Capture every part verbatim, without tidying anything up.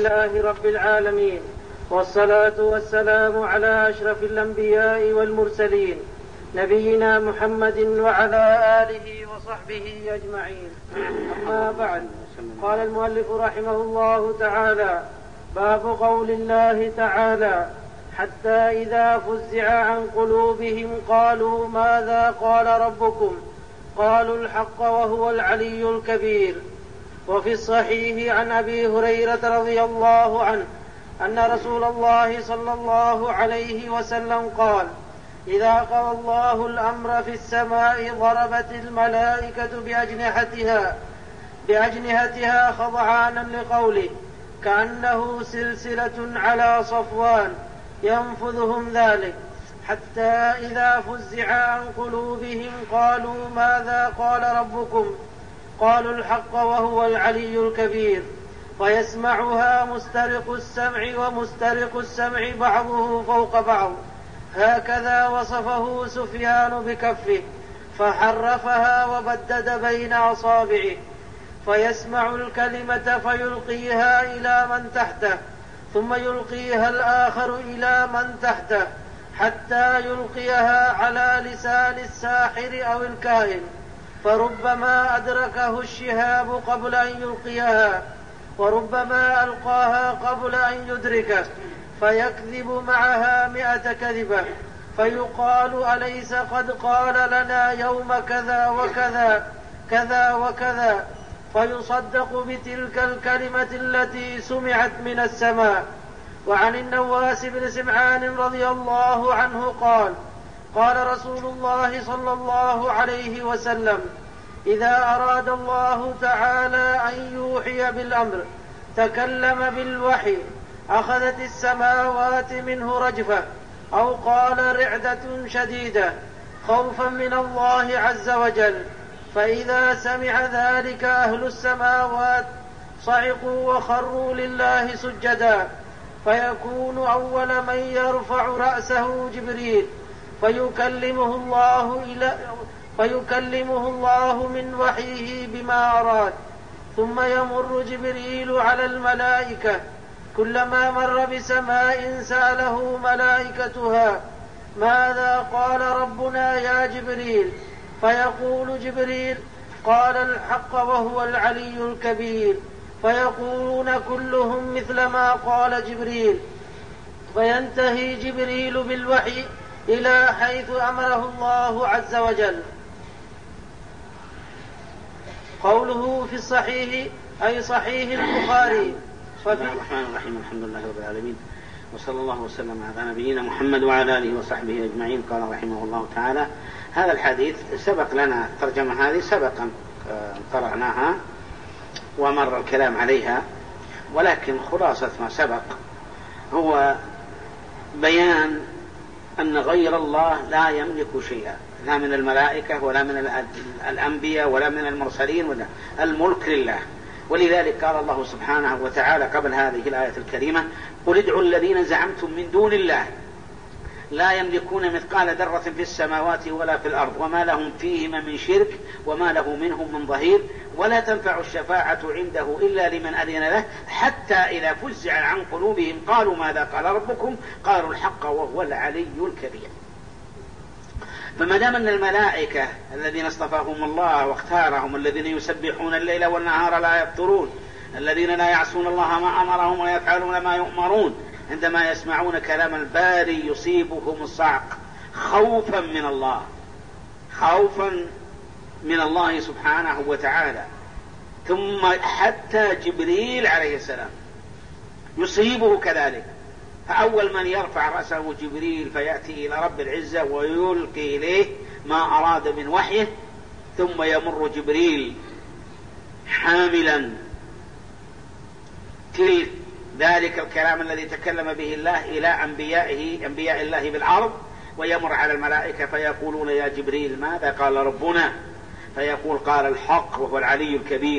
لله رب العالمين، والصلاة والسلام على أشرف الأنبياء والمرسلين نبينا محمد وعلى آله وصحبه أجمعين. أما بعد، قال المؤلف رحمه الله تعالى: باب قول الله تعالى: حتى إذا فزع عن قلوبهم قالوا ماذا قال ربكم قالوا الحق وهو العلي الكبير. وفي الصحيح عن أبي هريرة رضي الله عنه أن رسول الله صلى الله عليه وسلم قال: إذا قضى الله الأمر في السماء ضربت الملائكة بأجنحتها بأجنحتها خضعانا لقوله، كأنه سلسلة على صفوان ينفذهم ذلك، حتى إذا فزع عن قلوبهم قالوا ماذا قال ربكم قالوا الحق وهو العلي الكبير، فيسمعها مسترق السمع ومسترق السمع بعضه فوق بعض. هكذا وصفه سفيان بكفه، فحرفها وبدد بين أصابعه، فيسمع الكلمة فيلقيها إلى من تحته، ثم يلقيها الآخر إلى من تحته، حتى يلقيها على لسان الساحر أو الكاهن، فربما أدركه الشهاب قبل أن يلقيها، وربما ألقاها قبل أن يدركه، فيكذب معها مئة كذبة، فيقال: أليس قد قال لنا يوم كذا وكذا كذا وكذا، فيصدق بتلك الكلمة التي سمعت من السماء. وعن النواس بن سمعان رضي الله عنه قال: قال رسول الله صلى الله عليه وسلم: إذا أراد الله تعالى أن يوحي بالأمر تكلم بالوحي، أخذت السماوات منه رجفة، أو قال رعدة شديدة، خوفا من الله عز وجل، فإذا سمع ذلك أهل السماوات صعقوا وخروا لله سجدا، فيكون أول من يرفع رأسه جبريل، فيكلمه الله إلى فيكلمه الله من وحيه بما أراد، ثم يمر جبريل على الملائكة، كلما مر بسماء سأله ملائكتها: ماذا قال ربنا يا جبريل؟ فيقول جبريل: قال الحق وهو العلي الكبير، فيقولون كلهم مثل ما قال جبريل، فينتهي جبريل بالوحي إلى حيث أمره الله عز وجل. قوله في الصحيح أي صحيح البخاري. بسم الله الرحمن الرحيم، الحمد لله رب العالمين، وصلى الله وسلم على نبينا محمد وعلى آله وصحبه أجمعين. قال رحمه الله تعالى: هذا الحديث سبق لنا ترجمة هذه سبقا قرأناها ومر الكلام عليها، ولكن خلاصة ما سبق هو بيان أن غير الله لا يملك شيئا، لا من الملائكة ولا من الأنبياء ولا من المرسلين، ولا الملك لله. ولذلك قال الله سبحانه وتعالى قبل هذه الآية الكريمة: قل ادعوا الذين زعمتم من دون الله لا يملكون مثقال ذرة في السماوات ولا في الأرض وما لهم فيهما من شرك وما له منهم من ظهير ولا تنفع الشفاعة عنده إلا لمن أذن له حتى إذا فزع عن قلوبهم قالوا ماذا قال ربكم قالوا الحق وهو العلي الكبير. فما دام أن الملائكة الذين اصطفاهم الله واختارهم، الذين يسبحون الليل والنهار لا يفترون، الذين لا يعصون الله ما أمرهم ويفعلون ما يؤمرون، عندما يسمعون كلام الباري يصيبهم الصعق خوفا من الله، خوفا من الله سبحانه وتعالى. ثم حتى جبريل عليه السلام يصيبه كذلك، فأول من يرفع رأسه جبريل فيأتي إلى رب العزة ويلقي إليه ما أراد من وحيه، ثم يمر جبريل حاملا تلك ذلك الكلام الذي تكلم به الله إلى أنبيائه أنبياء الله بالأرض، ويمر على الملائكة فيقولون يا جبريل ماذا قال ربنا؟ فيقول قال الحق وهو العلي الكبير.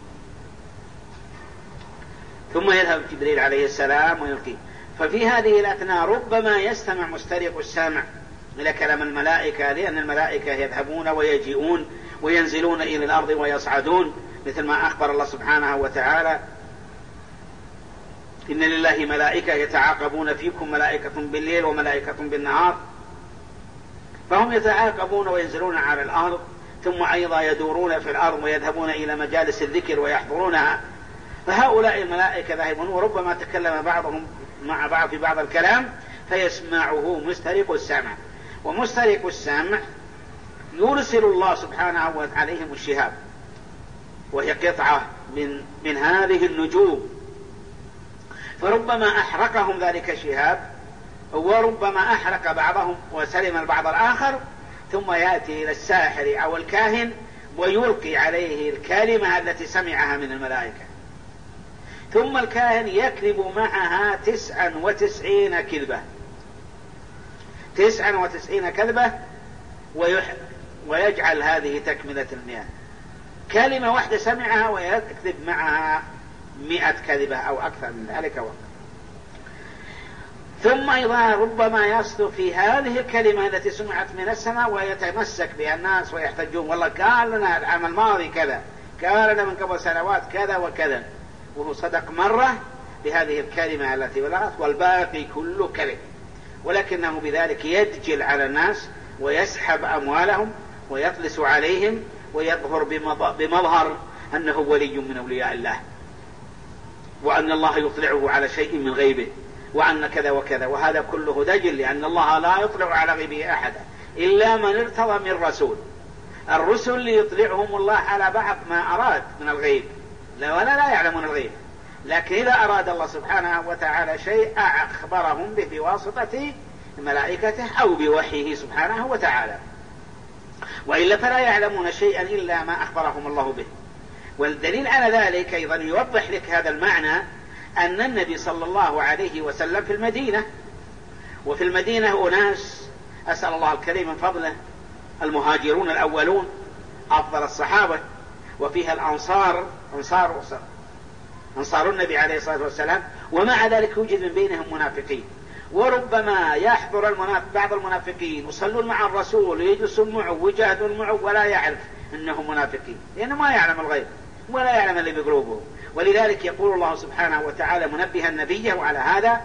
ثم يذهب جبريل عليه السلام ويلقي. ففي هذه الأثناء ربما يستمع مسترق السمع إلى كلام الملائكة، لأن الملائكة يذهبون ويجيئون وينزلون إلى الأرض ويصعدون، مثل ما أخبر الله سبحانه وتعالى إن لله ملائكة يتعاقبون فيكم، ملائكة بالليل وملائكة بالنهار، فهم يتعاقبون وينزلون على الأرض، ثم أيضا يدورون في الأرض ويذهبون إلى مجالس الذكر ويحضرونها. فهؤلاء الملائكة ذاهبون، وربما تكلم بعضهم مع بعض في بعض الكلام فيسمعه مسترق السمع. ومسترق السمع يرسل الله سبحانه وتعالى عليهم الشهاب، وهي قطعة من, من هذه النجوم، فربما أحرقهم ذلك الشهاب، وربما أحرق بعضهم وسلم البعض الآخر، ثم يأتي إلى الساحر أو الكاهن ويلقي عليه الكلمة التي سمعها من الملائكة، ثم الكاهن يكذب معها تسعا وتسعين كذبة تسعا وتسعين كذبة ويح... ويجعل هذه تكملة المئة، كلمة واحدة سمعها ويكذب معها مئة كذبة أو أكثر من ذلك وقت. ثم أيضا ربما يصدق في هذه الكلمة التي سمعت من السماء ويتمسك بها الناس ويحتجون، والله قال لنا العام الماضي كذا، قال لنا من قبل سنوات كذا وكذا، وهو صدق مرة بهذه الكلمة التي بلغت، والباقي كله كذب، ولكنه بذلك يدجل على الناس ويسحب أموالهم ويطلس عليهم ويظهر بمظهر أنه ولي من أولياء الله، وأن الله يطلعه على شيء من غيبه، وأن كذا وكذا، وهذا كله دجل، لأن الله لا يطلع على غيبه أحدا إلا من ارتضى من رسول. الرسل يطلعهم الله على بعض ما أراد من الغيب، لا ولا لا يعلمون الغيب، لكن إذا أراد الله سبحانه وتعالى شيء أخبرهم به بواسطة ملائكته أو بوحيه سبحانه وتعالى، وإلا فلا يعلمون شيئا إلا ما أخبرهم الله به. والدليل على ذلك أيضا يوضح لك هذا المعنى أن النبي صلى الله عليه وسلم في المدينة، وفي المدينة أناس أسأل الله الكريم من فضله، المهاجرون الأولون أفضل الصحابة، وفيها الأنصار أنصار أنصار النبي عليه الصلاة والسلام، ومع ذلك يوجد من بينهم منافقين، وربما يحضر المنافق بعض المنافقين يصلون مع الرسول ويجلسون معه ويجاهدون معه ولا يعرف أنهم منافقين، لأنه ما يعلم الغيب ولا يعلم اللي بقلوبهم. ولذلك يقول الله سبحانه وتعالى منبها النبي على هذا: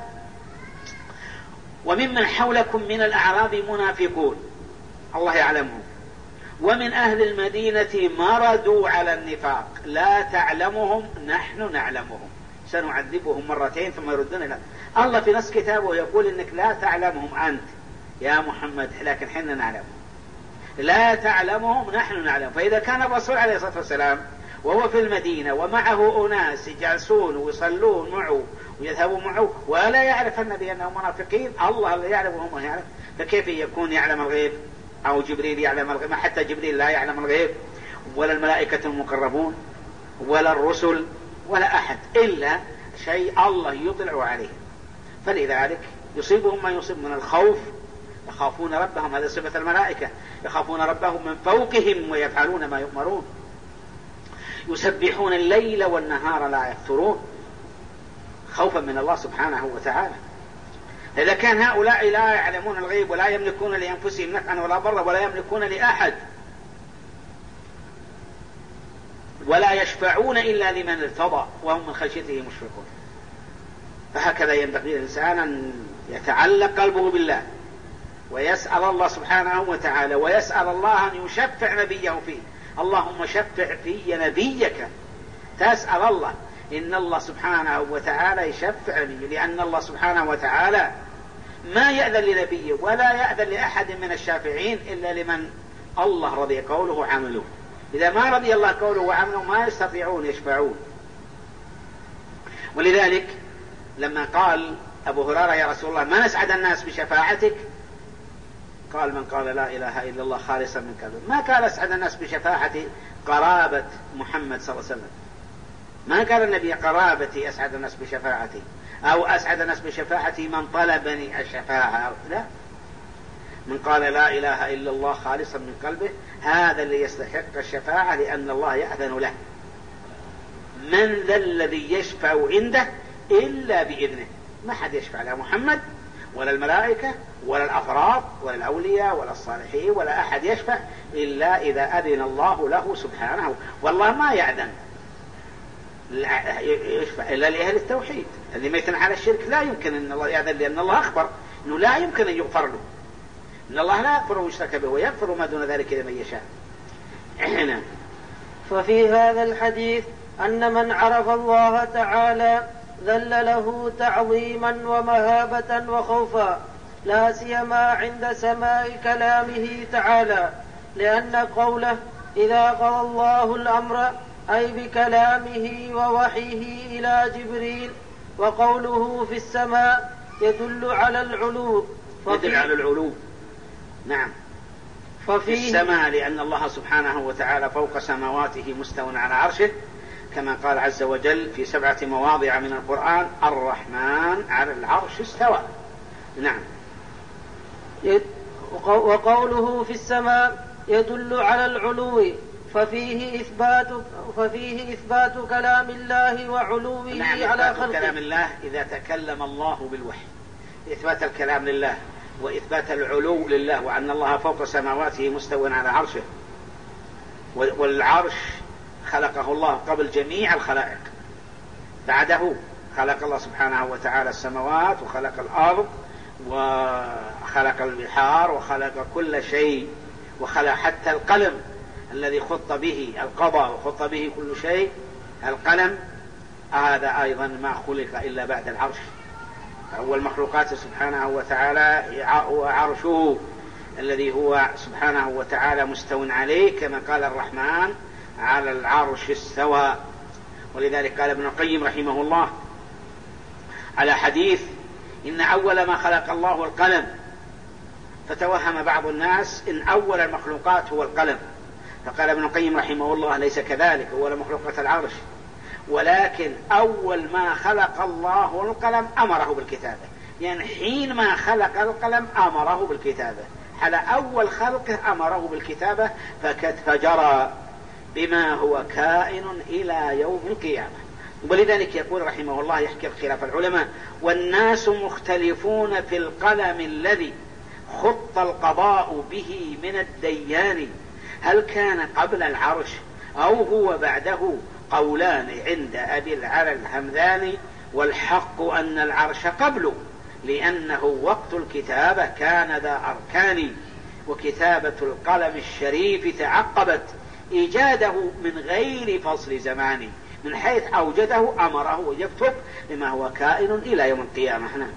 وممن حولكم من الأعراب منافقون الله يعلمهم، ومن أهل المدينة مردوا على النفاق لا تعلمهم نحن نعلمهم سنعذبهم مرتين ثم يردون إلى الله. في نص كتابه يقول إنك لا تعلمهم أنت يا محمد، لكن حنا نعلمهم، لا تعلمهم نحن نعلم. فإذا كان الرسول عليه الصلاة والسلام وهو في المدينة ومعه أناس يجلسون ويصلون معه ويذهبون معه ولا يعرف النبي أنهم منافقين، الله لا يعلم وهم يعلم، فكيف يكون يعلم الغيب؟ أو جبريل يعلم الغيب؟ حتى جبريل لا يعلم الغيب، ولا الملائكة المقربون ولا الرسل ولا أحد، إلا شيء الله يطلع عليه. فلذلك يصيبهم ما يصيب من الخوف، يخافون ربهم، هذا صفة الملائكة، يخافون ربهم من فوقهم ويفعلون ما يؤمرون، يسبحون الليل والنهار لا يفترون، خوفا من الله سبحانه وتعالى. إذا كان هؤلاء لا يعلمون الغيب ولا يملكون لأنفسهم نفعا ولا ضرا ولا يملكون لأحد ولا يشفعون إلا لمن ارتضى وهم من خشيته مشفقون، فهكذا ينبغي الإنسان أن يتعلق قلبه بالله ويسأل الله سبحانه وتعالى، ويسأل الله أن يشفع نبيه فيه. اللهم شفع في نبيك، تسأل الله إن الله سبحانه وتعالى يشفع نبيه، لأن الله سبحانه وتعالى ما يأذن لنبيه ولا يأذن لأحد من الشافعين إلا لمن الله رضي قوله وعمله. إذا ما رضي الله قوله وعمله ما يستطيعون يشفعون. ولذلك لما قال أبو هريرة يا رسول الله ما نسعد الناس بشفاعتك، قال من قال لا إله إلا الله خالصا من قلبه. ما قال أسعد الناس بشفاعة قرابة محمد صلى الله عليه وسلم، ما قال النبي قرابتي أسعد الناس بشفاعتي أو أسعد الناس بشفاعتي من طلبني الشفاعة، لا، من قال لا إله إلا الله خالصا من قلبه هذا اللي يستحق الشفاعة، لأن الله يأذن له. من ذا الذي يشفع عنده إلا بإذنه، ما حد يشفع لا محمد ولا الملائكة ولا الأفراد ولا الأولياء ولا الصالحين ولا أحد يشفع إلا إذا أذن الله له سبحانه. والله ما يأذن يشفع إلا لأهل التوحيد. اللي ميتن على الشرك لا يمكن أن الله يأذن، لأن الله أخبر أنه لا يمكن أن يغفر له، إن الله لا يغفر ويشرك به ويغفر ما دون ذلك لمن يشاء. نعم. ففي هذا الحديث أن من عرف الله تعالى ذل له تعظيما ومهابة وخوفا، لا سيما عند سماع كلامه تعالى، لأن قوله إذا قضى الله الأمر أي بكلامه ووحيه إلى جبريل، وقوله في السماء يدل على العلو. يدل على العلو. نعم. ففي السماء لأن الله سبحانه وتعالى فوق سماواته مستو على عرشه، كما قال عز وجل في سبعة مواضع من القرآن الرحمن على العرش استوى. نعم. وقوله في السماء يدل على العلو، ففيه إثبات, ففيه إثبات كلام الله وعلوه. نعم. على خلقه. كلام الله إذا تكلم الله بالوحي، إثبات الكلام لله وإثبات العلو لله، وأن الله فوق سماواته مستو على عرشه، والعرش خلقه الله قبل جميع الخلائق، بعده خلق الله سبحانه وتعالى السماوات وخلق الأرض وخلق البحار وخلق كل شيء، وخلق حتى القلم الذي خط به القضاء وخط به كل شيء، القلم هذا أيضا ما خلق إلا بعد العرش. أول مخلوقات سبحانه وتعالى هو عرشه الذي هو سبحانه وتعالى مستو عليه، كما قال الرحمن على العرش استوى. ولذلك قال ابن القيم رحمه الله على حديث إن أول ما خلق الله القلم، فتوهم بعض الناس إن أول المخلوقات هو القلم، فقال ابن القيم رحمه الله ليس كذلك، أول مخلوقات العرش، ولكن أول ما خلق الله القلم أمره بالكتابة، يعني حين ما خلق القلم أمره بالكتابة، على أول خلقه أمره بالكتابة، فجرى بما هو كائن إلى يوم القيامة. ولذلك يقول رحمه الله يحكي خلاف العلماء: والناس مختلفون في القلم الذي خط القضاء به من الديان، هل كان قبل العرش أو هو بعده؟ قولان عند أبي العلا الهمذاني، والحق أن العرش قبله، لأنه وقت الكتابة كان ذا أركان، وكتابة القلم الشريف تعقبت إيجاده من غير فصل زمان، من حيث أوجده أمره يكتب لما هو كائن إلى يوم القيامة. نعم.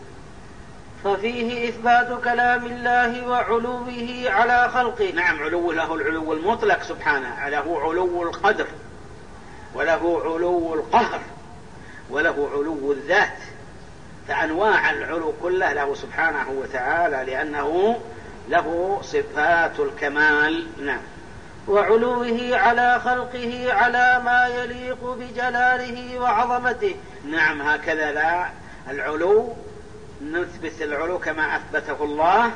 ففيه إثبات كلام الله وعلوه على خلقه. نعم. علو له العلو المطلق سبحانه، له علو القدر، وله علو القهر، وله علو الذات، فأنواع العلو كله له سبحانه وتعالى، لأنه له صفات الكمال. نعم. وعلوه على خلقه على ما يليق بجلاله وعظمته. نعم. هكذا لا العلو نثبت العلو كما أثبته الله،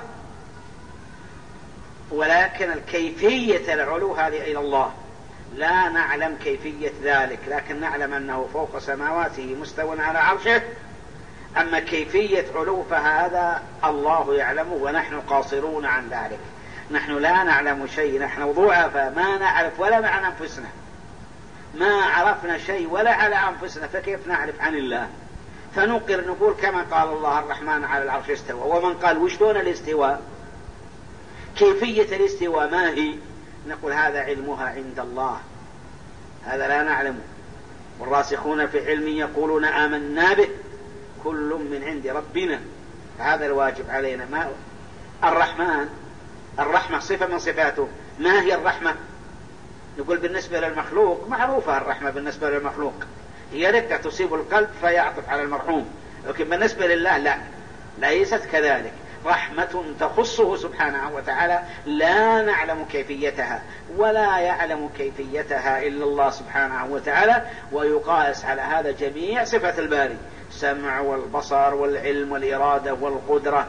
ولكن الكيفية العلو هذه إلى الله، لا نعلم كيفية ذلك، لكن نعلم أنه فوق سماواته مستو على عرشه. أما كيفية علو فهذا الله يعلمه، ونحن قاصرون عن ذلك، نحن لا نعلم شيء، نحن ضعفاء ما نعرف ولا عن أنفسنا، ما عرفنا شيء ولا على أنفسنا، فكيف نعرف عن الله؟ فنقر نقول كما قال الله الرحمن على العرش استوى. ومن قال وشلون الاستواء، كيفية الاستواء ما هي؟ نقول هذا علمها عند الله، هذا لا نعلمه. والراسخون في علم يقولون آمنا به كل من عند ربنا، هذا الواجب علينا. ما الرحمن، الرحمة صفة من صفاته، ما هي الرحمة؟ نقول بالنسبة للمخلوق معروفة الرحمة، بالنسبة للمخلوق هي رقة تصيب القلب فيعطف على المرحوم، لكن بالنسبة لله لا، ليست كذلك، رحمة تخصه سبحانه وتعالى لا نعلم كيفيتها، ولا يعلم كيفيتها إلا الله سبحانه وتعالى. ويقاس على هذا جميع صفة الباري، السمع والبصر والعلم والإرادة والقدرة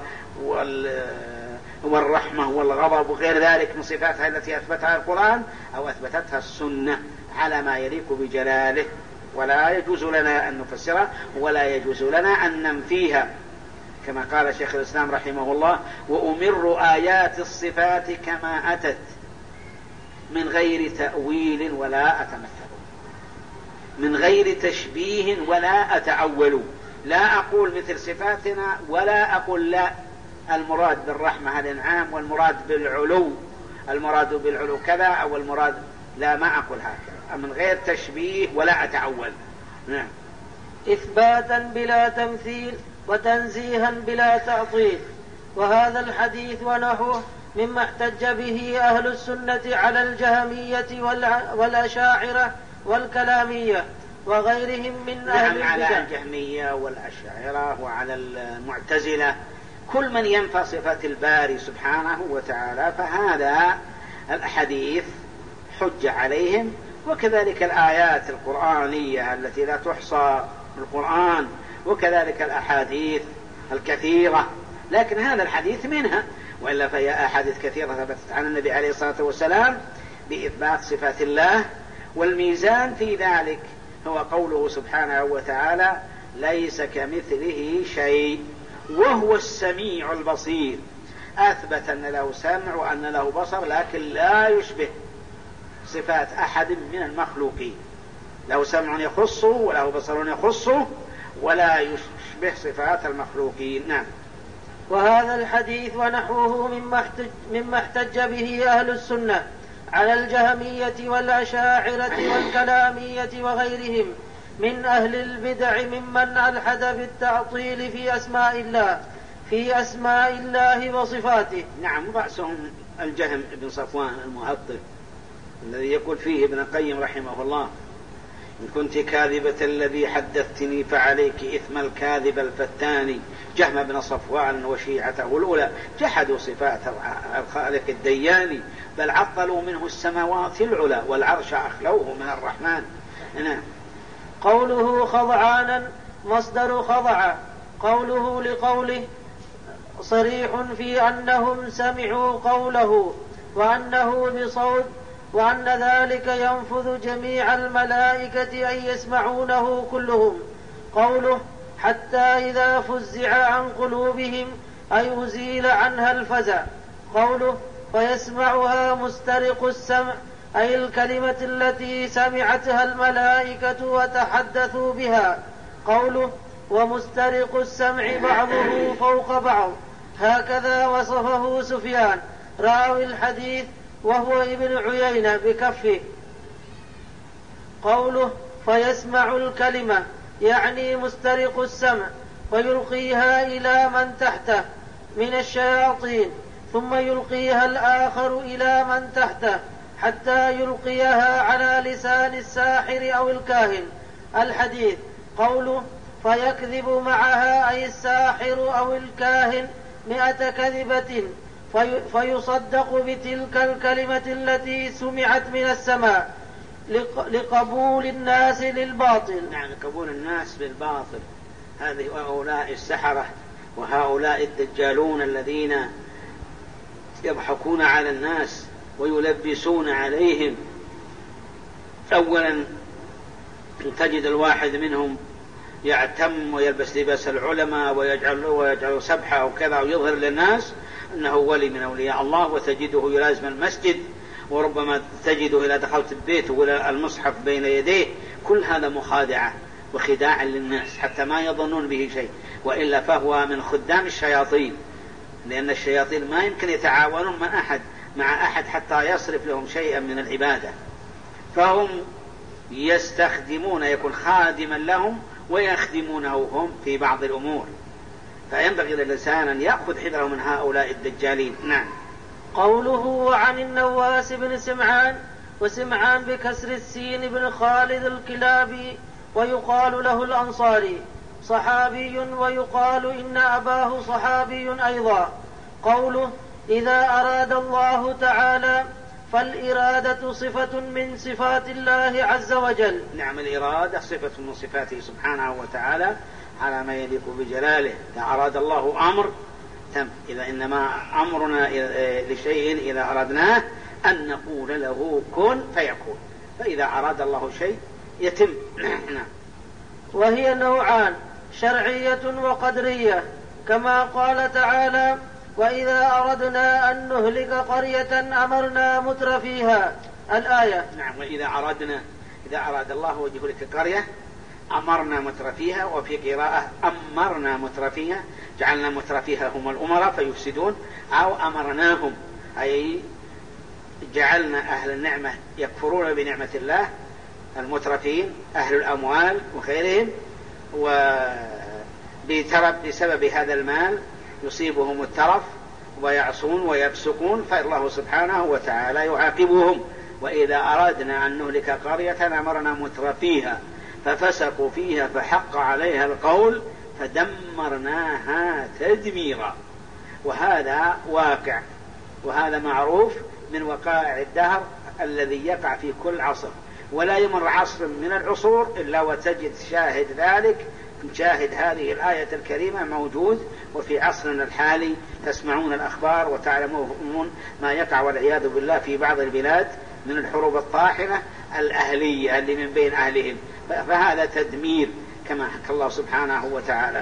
والرحمة والغضب وغير ذلك من صفاتها التي أثبتها القرآن أو أثبتتها السنة على ما يليق بجلاله، ولا يجوز لنا أن نفسرها ولا يجوز لنا أن ننفيها، كما قال شيخ الإسلام رحمه الله: وأمر آيات الصفات كما أتت من غير تأويل ولا أتمثل. من غير تشبيه ولا أتأول. لا أقول مثل صفاتنا ولا أقول لا المراد بالرحمة الإنعام والمراد بالعلو المراد بالعلو كذا أو المراد، لا ما أقول هكذا، من غير تشبيه ولا أتأول. نعم. إثباتا بلا تمثيل وتنزيها بلا تعطيل. وهذا الحديث ونحوه مما احتج به أهل السنة على الجهمية والأشاعرة والكلامية وغيرهم من أهل البدع. نعم، على الجهمية والأشاعرة وعلى المعتزلة، كل من ينفى صفات الباري سبحانه وتعالى، فهذا الحديث حجة عليهم، وكذلك الآيات القرآنية التي لا تحصى في القرآن، وكذلك الأحاديث الكثيرة، لكن هذا الحديث منها، وإلا فهي أحاديث كثيرة ثبتت عن النبي عليه الصلاة والسلام بإثبات صفات الله. والميزان في ذلك هو قوله سبحانه وتعالى: ليس كمثله شيء وهو السميع البصير. أثبت أن له سمع وأن له بصر، لكن لا يشبه صفات أحد من المخلوقين، له سمع يخصه وله بصر يخصه ولا يشبه صفات المخلوقين. نعم. وهذا الحديث ونحوه مما احتج, مما احتج به أهل السنة على الجهمية والأشاعرة والكلامية وغيرهم من أهل البدع ممن ألحد بالتعطيل في أسماء الله في أسماء الله وصفاته. نعم، رأسهم الجهم بن صفوان المعطل الذي يقول فيه ابن القيم رحمه الله: إن كنت كاذبة الذي حدثتني فعليك إثم الكاذب الفتاني. جهم بن صفوان وشيعته الأولى جحدوا صفات الخالق الدياني، بل عطلوا منه السماوات العلى والعرش أخلوه من الرحمن. نعم. قوله خضعانا مصدر خضع، قوله لقوله صريح في أنهم سمعوا قوله وأنه بصوت، وأن ذلك ينفذ جميع الملائكة أن يسمعونه كلهم. قوله حتى إذا فزع عن قلوبهم أي أزيل عنها الفزع. قوله فيسمعها مسترق السمع أي الكلمة التي سمعتها الملائكة وتحدثوا بها. قوله ومسترق السمع بعضه فوق بعض، هكذا وصفه سفيان راوي الحديث وهو ابن عيينة بكفه. قوله فيسمع الكلمة يعني مسترق السمع ويلقيها إلى من تحته من الشياطين، ثم يلقيها الآخر إلى من تحته حتى يلقيها على لسان الساحر أو الكاهن. الحديث. قوله فيكذب معها أي الساحر أو الكاهن مئة كذبة في فيصدق بتلك الكلمة التي سمعت من السماء لقبول الناس للباطل. نعم، قبول الناس بالباطل. هذه هؤلاء السحرة وهؤلاء الدجالون الذين يضحكون على الناس ويلبسون عليهم. أولا تجد الواحد منهم يعتم ويلبس لباس العلماء ويجعل ويجعل سبحة أو كذا ويظهر للناس أنه ولي من أولياء الله، وتجده يلازم المسجد، وربما تجده إذا دخلت البيت ولا المصحف بين يديه. كل هذا مخادعة وخداع للناس حتى ما يظنون به شيء، وإلا فهو من خدام الشياطين، لأن الشياطين ما يمكن يتعاونون مع أحد مع أحد حتى يصرف لهم شيئا من العبادة، فهم يستخدمون يكون خادما لهم ويخدمونه هم في بعض الأمور، فينبغي للإنسان أن يأخذ حذره من هؤلاء الدجالين. نعم. قوله عن النواس بن سمعان، وسمعان بكسر السين بن خالد الكلابي ويقال له الأنصاري، صحابي ويقال إن أباه صحابي أيضا. قوله إذا أراد الله تعالى، فالإرادة صفة من صفات الله عز وجل. نعم، الإرادة صفة من صفاته سبحانه وتعالى على ما يليق بجلاله. إذا أراد الله أمر تم. إذا إنما أمرنا لشيء إذا أردناه أن نقول له كن فيكون، فإذا أراد الله شيء يتم. نعم. وهي نوعان، شرعية وقدرية، كما قال تعالى وإذا أردنا أن نهلك قرية أمرنا متر فيها الآية. نعم. وإذا أردنا إذا أراد الله وجه لك قرية أمرنا مترفيها، وفي قراءة أمرنا مترفيها، جعلنا مترفيها هم الأمراء فيفسدون، أو أمرناهم أي جعلنا أهل النعمة يكفرون بنعمة الله، المترفين أهل الأموال وغيرهم، وبسبب هذا المال يصيبهم الترف ويعصون ويفسقون، فالله سبحانه وتعالى يعاقبهم. وإذا أردنا أن نهلك قرية أمرنا مترفيها ففسقوا فيها فحق عليها القول فدمرناها تدميرا. وهذا واقع، وهذا معروف من وقائع الدهر الذي يقع في كل عصر، ولا يمر عصر من العصور إلا وتجد شاهد ذلك، شاهد هذه الآية الكريمة موجود. وفي عصرنا الحالي تسمعون الأخبار وتعلمون ما يقع والعياذ بالله في بعض البلاد من الحروب الطاحنة الأهلية اللي من بين أهلهم، فهذا تدمير كما حكى الله سبحانه وتعالى.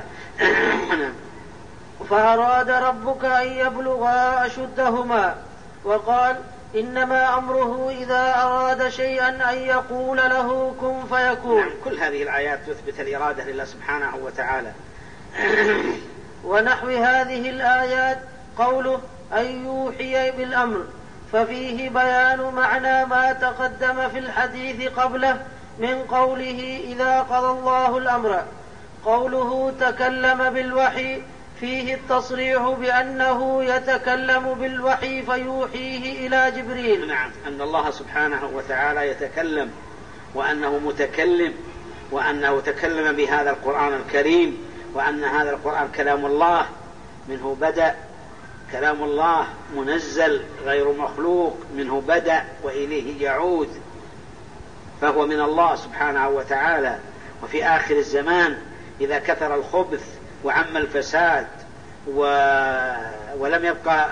فأراد ربك أن يبلغا أشدهما، وقال إنما أمره إذا أراد شيئا أن يقول له كن فيكون. نعم، كل هذه الآيات تثبت الإرادة لله سبحانه وتعالى. ونحو هذه الآيات قوله أن يوحي بالأمر، ففيه بيان معنى ما تقدم في الحديث قبله من قوله إذا قضى الله الأمر. قوله تكلم بالوحي فيه التصريح بأنه يتكلم بالوحي فيوحيه إلى جبريل. نعم، أن الله سبحانه وتعالى يتكلم، وأنه متكلم، وأنه تكلم بهذا القرآن الكريم، وأن هذا القرآن كلام الله منه بدأ، كلام الله منزل غير مخلوق منه بدأ وإليه يعود، فهو من الله سبحانه وتعالى. وفي آخر الزمان إذا كثر الخبث وعم الفساد و... ولم يبقى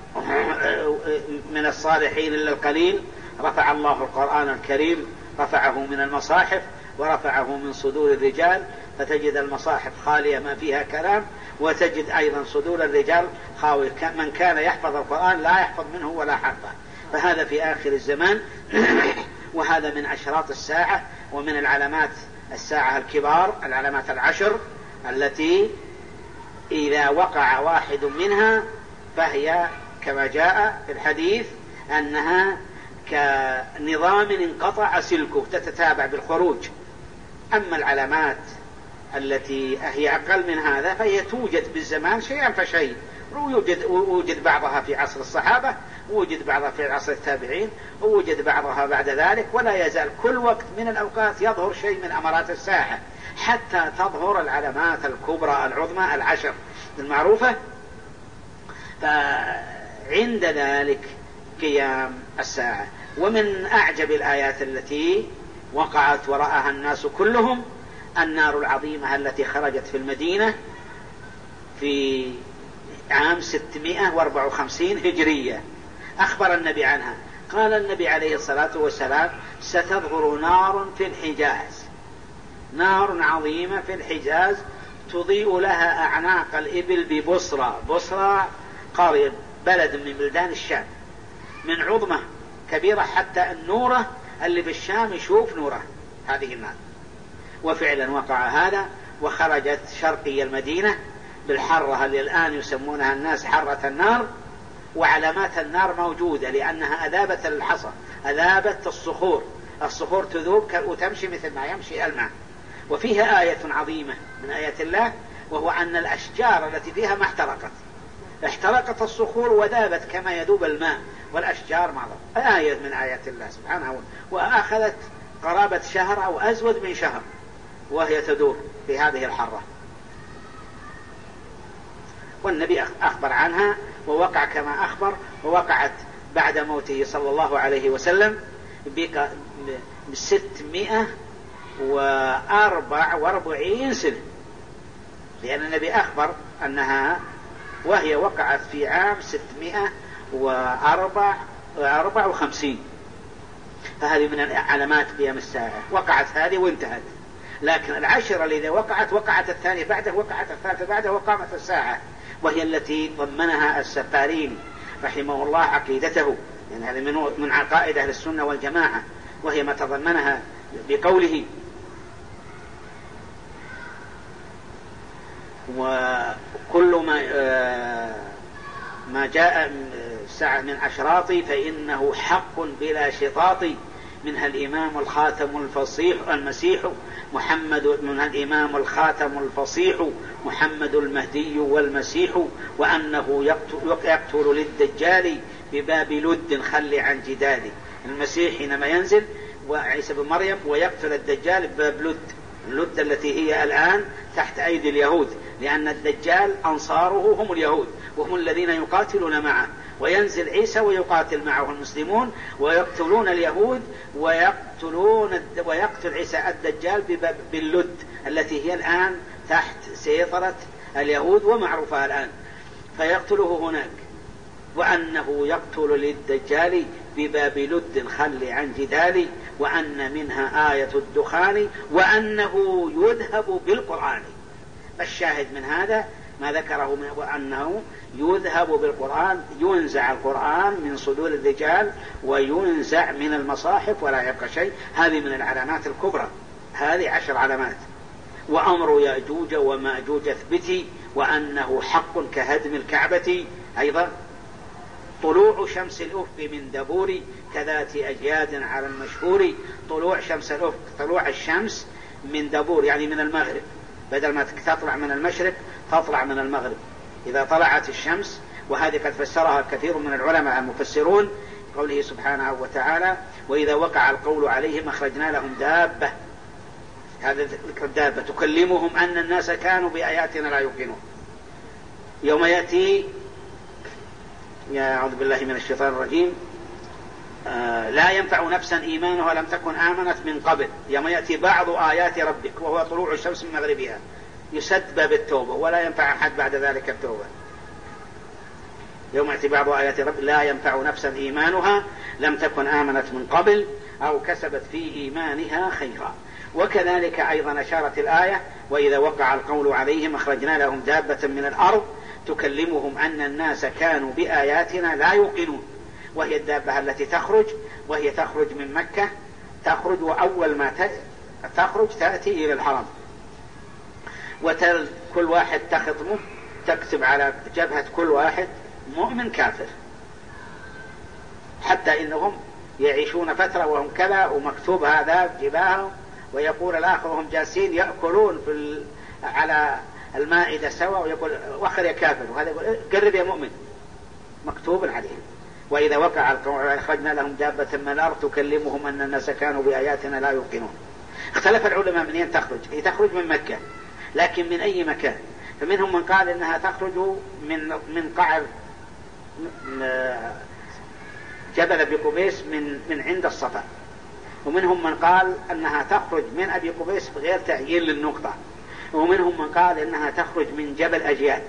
من الصالحين إلا القليل، رفع الله القرآن الكريم، رفعه من المصاحف ورفعه من صدور الرجال، فتجد المصاحف خالية ما فيها كلام، وتجد أيضا صدور الرجال خاوية، من كان يحفظ القرآن لا يحفظ منه ولا حرفه. فهذا في آخر الزمان. وهذا من أشراط الساعة ومن العلامات الساعة الكبار، العلامات العشر التي إذا وقع واحد منها فهي كما جاء في الحديث أنها كنظام انقطع سلكه تتتابع بالخروج. أما العلامات التي هي أقل من هذا فهي توجد بالزمان شيئا فشيء، ويوجد ووجد بعضها في عصر الصحابة، ووجد بعضها في عصر التابعين، ووجد بعضها بعد ذلك، ولا يزال كل وقت من الأوقات يظهر شيء من أمارات الساعة حتى تظهر العلامات الكبرى العظمى العشر المعروفة. فعند ذلك قيام الساعة. ومن أعجب الآيات التي وقعت ورآها الناس كلهم النار العظيمة التي خرجت في المدينة في عام ستمائة وأربعة وخمسين هجرية، أخبر النبي عنها. قال النبي عليه الصلاة والسلام ستظهر نار في الحجاز، نار عظيمة في الحجاز تضيء لها أعناق الإبل ببصرى. بصرى قرية بلد من بلدان الشام، من عظمة كبيرة حتى النورة اللي بالشام يشوف نوره هذه النار. وفعلا وقع هذا، وخرجت شرقي المدينة بالحرة اللي الآن يسمونها الناس حرة النار، وعلامات النار موجودة لأنها أذابت الحصى، أذابت الصخور، الصخور تذوب وتمشي مثل ما يمشي الماء. وفيها آية عظيمة من آيات الله، وهو أن الأشجار التي فيها ما احترقت، احترقت الصخور وذابت كما يذوب الماء، والأشجار معظم. آية من آيات الله سبحانه، وأخذت قرابة شهر أو أزود من شهر وهي تدور في هذه الحرة. والنبي أخبر عنها ووقع كما أخبر، ووقعت بعد موته صلى الله عليه وسلم بستمائة وأربع وأربعين سنة، لأن النبي أخبر أنها وهي وقعت في عام ستمائة وأربع وخمسين. فهذه من علامات قيام الساعة، وقعت هذه وانتهت. لكن العشرة التي وقعت وقعت الثانية بعده، وقعت الثالثة بعده، وقامت الساعة، وهي التي ضمنها السفاريني رحمه الله عقيدته، يعني هذا من من عقائد أهل السنة والجماعة، وهي ما تضمنها بقوله وكل ما ما جاء من أشراط فإنه حق بلا شطاط، منها الإمام الخاتم الفصيح المسيح محمد، منها الإمام الخاتم الفصيح محمد المهدي والمسيح، وأنه يقتل للدجال بباب لد خل عن جدال. المسيح حينما ينزل وعيسى بن مريم ويقتل الدجال بباب لد، اللد التي هي الآن تحت أيدي اليهود، لأن الدجال أنصاره هم اليهود وهم الذين يقاتلون معه، وينزل عيسى ويقاتل معه المسلمون ويقتلون اليهود ويقتلون ويقتل عيسى الدجال باللد التي هي الآن تحت سيطرة اليهود ومعروفة الآن، فيقتله هناك. وأنه يقتل للدجال بباب لد خل عن جدال، وأن منها آية الدخان، وأنه يذهب بالقرآن. الشاهد من هذا ما ذكره من وأنه يذهب بالقرآن، ينزع القرآن من صدور الرجال وينزع من المصاحف ولا يبقى شيء. هذه من العلامات الكبرى، هذه عشر علامات. وأمر يأجوج ومأجوج اثبتي، وأنه حق كهدم الكعبة. أيضا طلوع شمس الأفق من دبور كذات أجياد على المشهور. طلوع شمس الأفق، طلوع الشمس من دبور يعني من المغرب، بدل ما تطلع من المشرق تطلع من المغرب إذا طلعت الشمس. وهذه قد فسرها كثير من العلماء المفسرون قوله سبحانه وتعالى وإذا وقع القول عليهم أخرجنا لهم دابة. هذا ذكر الدابة تكلمهم أن الناس كانوا بآياتنا لا يوقنون. يوم يأتي يا أعوذ بالله من الشيطان الرجيم آه لا ينفع نفسا إيمانها لم تكن آمنت من قبل. يوم يأتي بعض آيات ربك وهو طلوع الشمس من مغربها يسد باب التوبة ولا ينفع أحد بعد ذلك التوبة. يوم يأتي بعض آيات ربك لا ينفع نفسا إيمانها لم تكن آمنت من قبل أو كسبت في إيمانها خيرا. وكذلك أيضا أشارت الآية وإذا وقع القول عليهم أخرجنا لهم دابة من الأرض تكلمهم أن الناس كانوا بآياتنا لا يوقنون. وهي الدابة التي تخرج، وهي تخرج من مكة، تخرج وأول ما تخرج تأتي إلى الحرم، وتل كل واحد تخطمه تكتب على جبهة كل واحد مؤمن كافر، حتى إنهم يعيشون فترة وهم كذا ومكتوب هذا جباههم، ويقول الآخر وهم جالسين يأكلون في ال... على المائدة سوا ويقول وخر يا كافر، وهذا يقول قرب يا مؤمن، مكتوب عليهم. وإذا وقع القول أخرجنا لهم دابة من الأرض تكلمهم أن الناس كانوا بآياتنا لا يوقنون. اختلف العلماء من أين تخرج. هي تخرج من مكة، لكن من أي مكان؟ فمنهم من قال إنها تخرج من من قعر جبل أبي قبيس من من عند الصفا، ومنهم من قال أنها تخرج من أبي قبيس بغير تعيين للنقطة، ومنهم من قال إنها تخرج من جبل أجياد.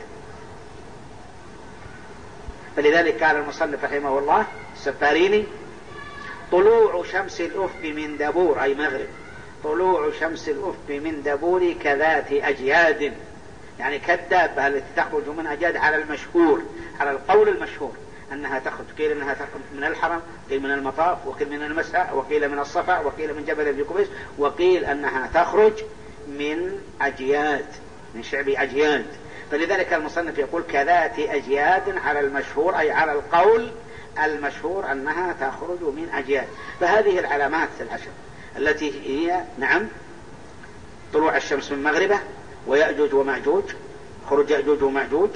فلذلك قال المصنف رحمه الله السفاريني طلوع شمس الأفق من دبور أي مغرب، طلوع شمس الأفق من دبور كذات أجياد، يعني كالدابة التي تخرج من أجياد على المشهور، على القول المشهور أنها تخرج. قيل أنها تخرج من الحرم، قيل من المطاف، وقيل من المسعى، وقيل من الصفا، وقيل من جبل أبي قبيس، وقيل أنها تخرج من أجياد، من شعب أجياد. فلذلك المصنف يقول كذات أجياد على المشهور أي على القول المشهور أنها تخرج من أجياد. فهذه العلامات العشر التي هي نعم طلوع الشمس من مغربه، ويأجوج ومأجوج، خروج يأجوج ومأجوج،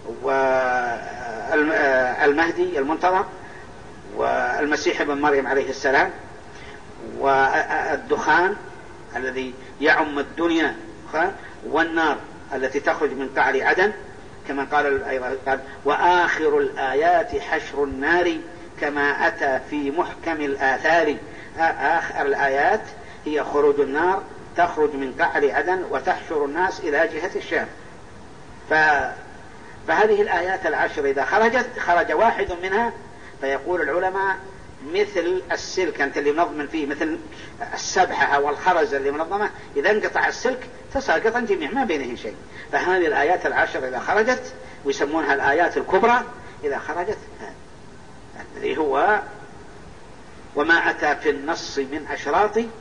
والمهدي المنتظر، والمسيح ابن مريم عليه السلام، والدخان الذي يعم الدنيا، والنار التي تخرج من قعر عدن كما قال أيضا قال وآخر الآيات حشر النار كما أتى في محكم الآثار. آخر الآيات هي خروج النار، تخرج من قعر عدن وتحشر الناس إلى جهة الشام. ف... فهذه الآيات العشر إذا خرجت خرج واحد منها فيقول العلماء مثل السلك أنت اللي منظم فيه، مثل السبحة أو الخرز اللي منظمة، إذا انقطع السلك تساقط جميع ما بينهم شيء. فهذه الآيات العشر إذا خرجت ويسمونها الآيات الكبرى إذا خرجت الذي هو وما أتى في النص من أشراط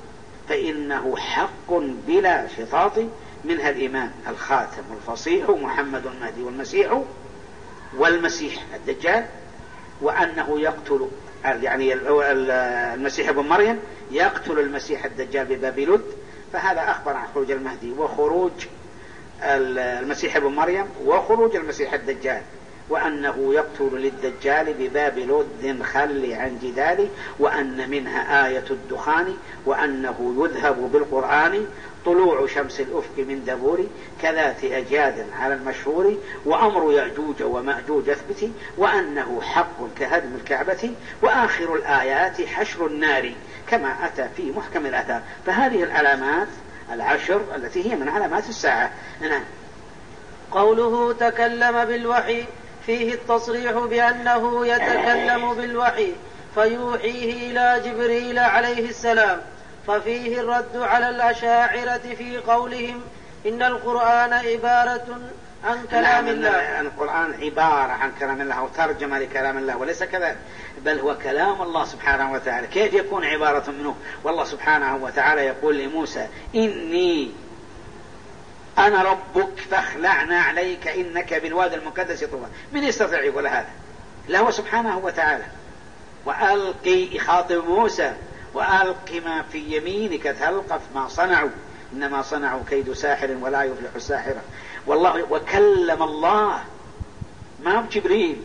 فإنه حق بلا شطاط، منها الإمام الخاتم الفصيح محمد المهدي والمسيح والمسيح الدجال، وأنه يقتل يعني المسيح ابن مريم يقتل المسيح الدجال بباب لد، فهذا أخبر عن خروج المهدي وخروج المسيح ابن مريم وخروج المسيح الدجال، وأنه يقتل للدجال بباب لد خل عن جدال، وأن منها آية الدخان، وأنه يذهب بالقرآن طلوع شمس الأفق من دبور كذات أجياد على المشهور، وأمر يأجوج ومأجوج أثبت، وأنه حق كهدم الكعبة، وآخر الآيات حشر النار كما أتى في محكم الآثار. فهذه العلامات العشر التي هي من علامات الساعة. نعم. قوله تكلم بالوحي فيه التصريح بأنه يتكلم بالوحي فيوحيه إلى جبريل عليه السلام، ففيه الرد على الأشاعرة في قولهم إن القرآن عبارة عن كلام الله. القرآن عبارة عن كلام الله وترجمة لكلام الله، وليس كذلك، بل هو كلام الله سبحانه وتعالى. كيف يكون عبارة منه والله سبحانه وتعالى يقول لموسى إني أنا ربك فاخلعنا عليك إنك بالوادي المقدس طوى؟ من يستطيع يقول هذا؟ لا هو سبحانه وتعالى. وألقي يخاطب موسى وألق ما في يمينك تلقف ما صنعوا إنما صنعوا كيد ساحر ولا يفلح الساحر. والله وكلم الله ما بجبريل.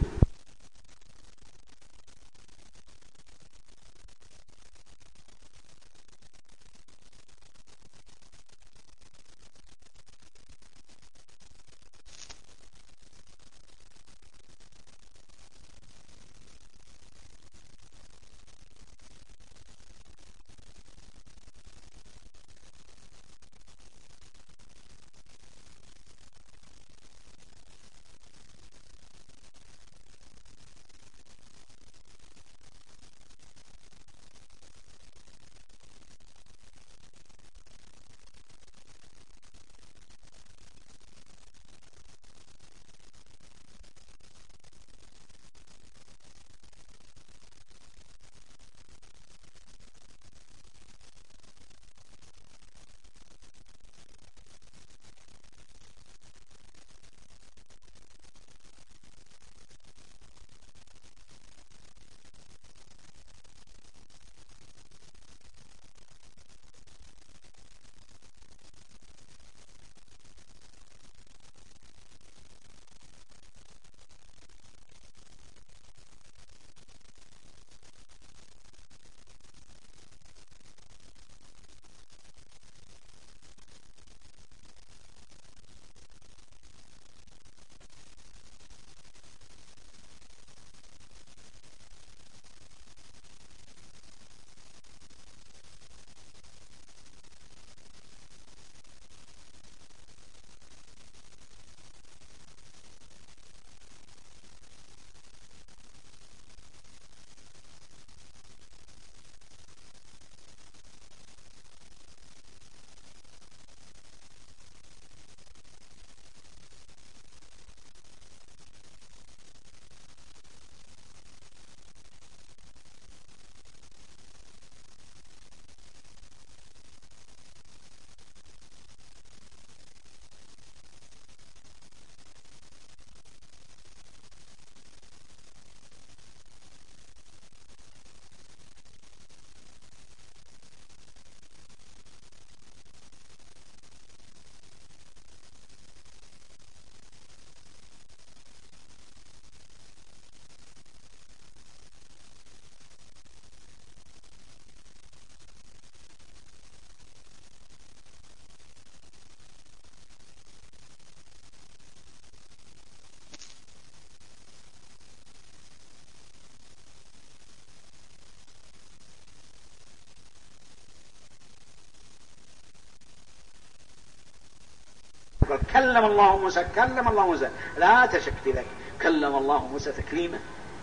كلم الله موسى كلم الله موسى لا تشك في ذلك، كلم الله موسى تكليما.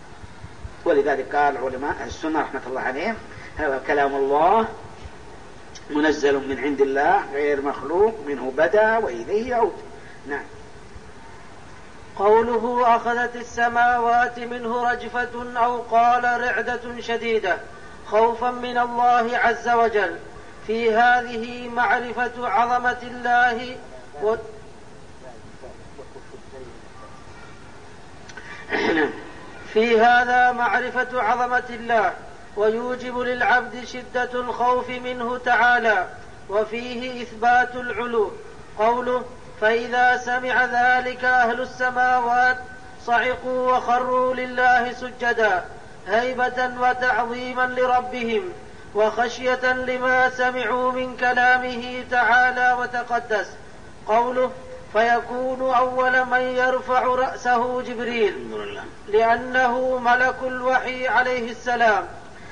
ولذلك قال علماء السنة رحمة الله عليهم هذا كلام الله منزل من عند الله غير مخلوق، منه بدأ وإليه يعود. نعم. قوله أخذت السماوات منه رجفة أو قال رعدة شديدة خوفا من الله عز وجل، في هذه معرفة عظمة الله و... في هذا معرفة عظمة الله ويوجب للعبد شدة الخوف منه تعالى، وفيه إثبات العلو. قوله: فإذا سمع ذلك أهل السماوات صعقوا وخروا لله سجدا هيبة وتعظيما لربهم وخشية لما سمعوا من كلامه تعالى وتقدس. قوله: فيكون أول من يرفع رأسه جبريل لأنه ملك الوحي عليه السلام.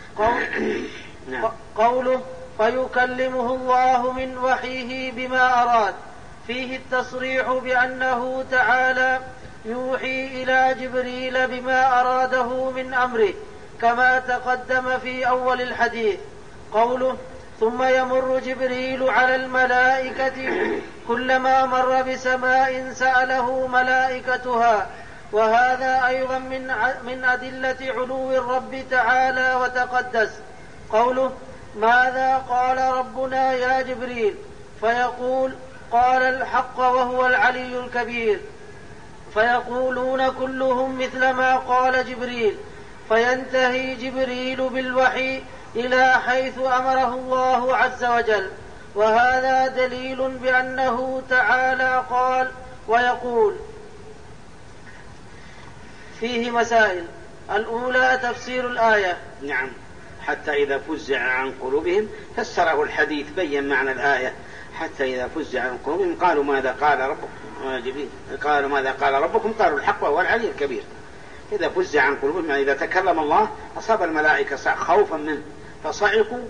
قوله: فيكلمه الله من وحيه بما أراد، فيه التصريح بأنه تعالى يوحي إلى جبريل بما أراده من أمره كما تقدم في أول الحديث. قوله: ثم يمر جبريل على الملائكة كلما مر بسماء سأله ملائكتها، وهذا أيضا من من أدلة علو الرب تعالى وتقدس. قوله: ماذا قال ربنا يا جبريل؟ فيقول: قال الحق وهو العلي الكبير. فيقولون كلهم مثل ما قال جبريل، فينتهي جبريل بالوحي إلى حيث أمره الله عز وجل، وهذا دليل بأنه تعالى قال ويقول. فيه مسائل. الأولى تفسير الآية. نعم، حتى إذا فزع عن قلوبهم فسره الحديث، بين معنى الآية. حتى إذا فزع عن قلوبهم قالوا ماذا قال ربكم؟ جبريل قالوا ماذا قال ربكم؟ قالوا الحق وهو العلي الكبير. إذا فزع عن قلوبهم يعني إذا تكلم الله أصاب الملائكة خوفا منه فصعقوا،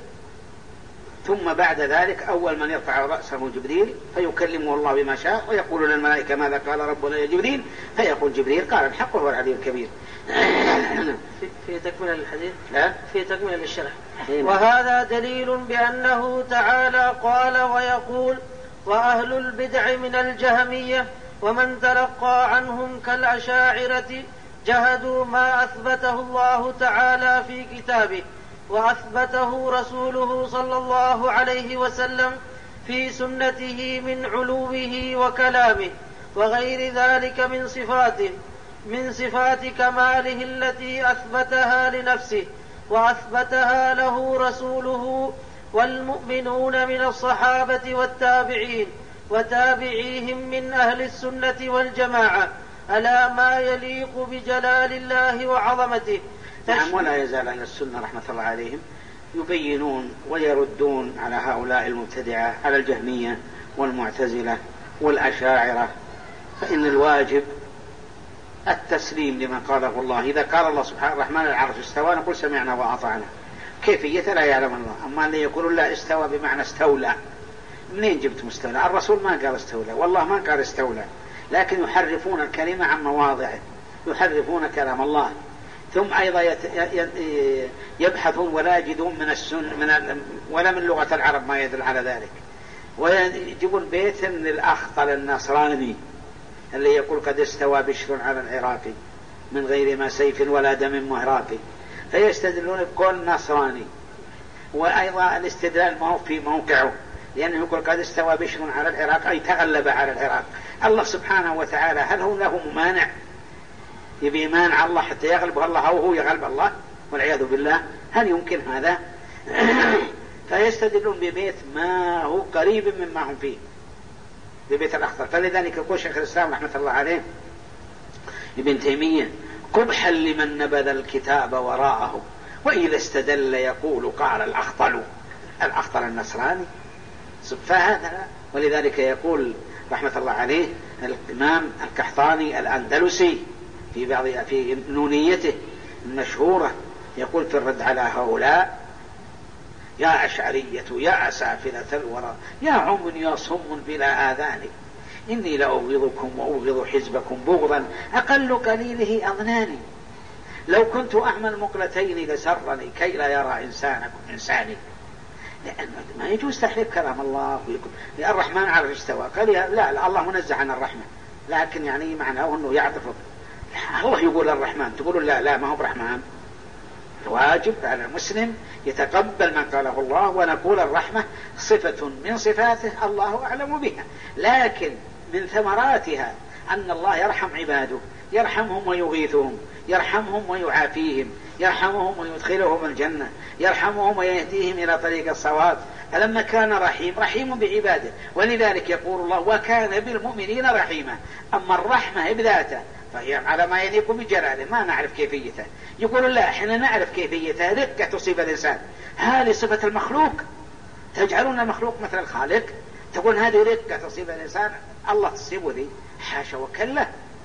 ثم بعد ذلك أول من يرفع رأسه جبريل فيكلمه الله بما شاء ويقول للملائكة ماذا قال ربنا يا جبريل؟ فيقول جبريل قال الحق وهو العلي الكبير. في تكمل الحديث؟ لا، في تكمل الشرح. وهذا دليل بأنه تعالى قال ويقول. وأهل البدع من الجهمية ومن تلقى عنهم كالأشاعرة جهدوا ما أثبته الله تعالى في كتابه وأثبته رسوله صلى الله عليه وسلم في سنته من علوه وكلامه وغير ذلك من صفاته من صفات كماله التي أثبتها لنفسه وأثبتها له رسوله والمؤمنون من الصحابة والتابعين وتابعيهم من أهل السنة والجماعة على ما يليق بجلال الله وعظمته. نعم، ولا يزال أهل السنة رحمة الله عليهم يبينون ويردون على هؤلاء المبتدعة، على الجهمية والمعتزلة والأشاعرة. فإن الواجب التسليم لما قاله الله. إذا قال الله سبحانه الرحمن العرش استوى نقول سمعنا وأطعنا، كيفية لا يعلم الله. أما اللي يقولون لا استوى بمعنى استولى، منين جبت مستولى؟ الرسول ما قال استولى والله ما قال استولى، لكن يحرفون الكلمة عن مواضعه، يحرفون كلام الله. ثم أيضا يبحثون ولا يجدون من السن من ولا من لغة العرب ما يدل على ذلك، ويجيبون بيت من الأخطل النصراني اللي يقول قد استوى بشر على العراق من غير ما سيف ولا دم مهراق، فيستدلون بقول نصراني. وأيضا الاستدلال ما هو في موقعه، لأنه يقول قد استوى بشر على العراق أي تغلب على العراق. الله سبحانه وتعالى هل هو له ممانع يبي مانع الله حتى يغلب الله أو هو يغلب الله؟ والعياذ بالله، هل يمكن هذا؟ فيستدلون ببيت ما هو قريب مما هم فيه، ببيت الأخطر. فلذلك يقول شيخ الإسلام رحمة الله عليه ابن تيمية قبحا لمن نبذ الكتاب وراءه وإذا استدل يقول قال الأخطل، الأخطل النصراني. فهذا ولذلك يقول رحمة الله عليه الإمام القحطاني الأندلسي في بعض في نونيته المشهورة يقول في الرد على هؤلاء: يا أشعرية يا أسافلة الورى يا عم يا صم بلا آذان إني لأبغضكم وأبغض حزبكم بغضا أقل قليله أظناني لو كنت أعمى المقلتين لسرني كي لا يرى إنسانكم إنساني. لأن ما يجوز تحريف كلام الله ويقول الرحمن على العرش استوى، قال لا, لا الله منزه عن الرحمة، لكن يعني معناه أنه يعطف. الله يقول الرحمن تقولون لا لا ما هو برحمن، الواجب على المسلم يتقبل ما قاله الله، ونقول الرحمة صفة من صفاته الله أعلم بها، لكن من ثمراتها أن الله يرحم عباده، يرحمهم ويغيثهم، يرحمهم ويعافيهم، يرحمهم ويدخلهم الجنة، يرحمهم ويهديهم إلى طريق الصواب. فلما كان رحيم رحيم بعباده، ولذلك يقول الله وكان بالمؤمنين رحيما. أما الرحمة بذاتها فهي على ما يليق بجلاله، ما نعرف كيفيتها. يقول لا، احنا نعرف كيفيتها، رقة تصيب الإنسان. هذه صفة المخلوق، تجعلون المخلوق مثل الخالق، تقول هذه رقة تصيب الإنسان، الله تصيبه ذي؟ حاشا وكلا،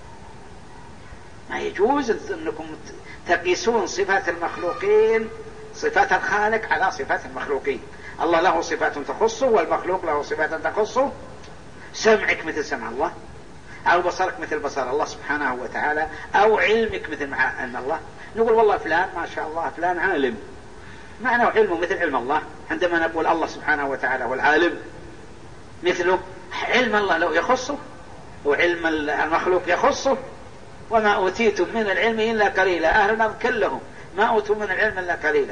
ما يجوز أنكم تقيسون صفات المخلوقين، صفات الخالق على صفات المخلوقين. الله له صفات تخصه، والمخلوق له صفات تخصه. سمعك مثل سمع الله، أو بصرك مثل بصر الله سبحانه وتعالى، أو علمك مثل علم الله. نقول والله فلان ما شاء الله فلان عالم، معنى علمه مثل علم الله. عندما نقول الله سبحانه وتعالى هو العالم مثله، علم الله له يخصه، وعلم المخلوق يخصه. وما أوتيتم من العلم إلا قليلا، أهل الأرض كلهم ما أوتوا من العلم إلا قليلا.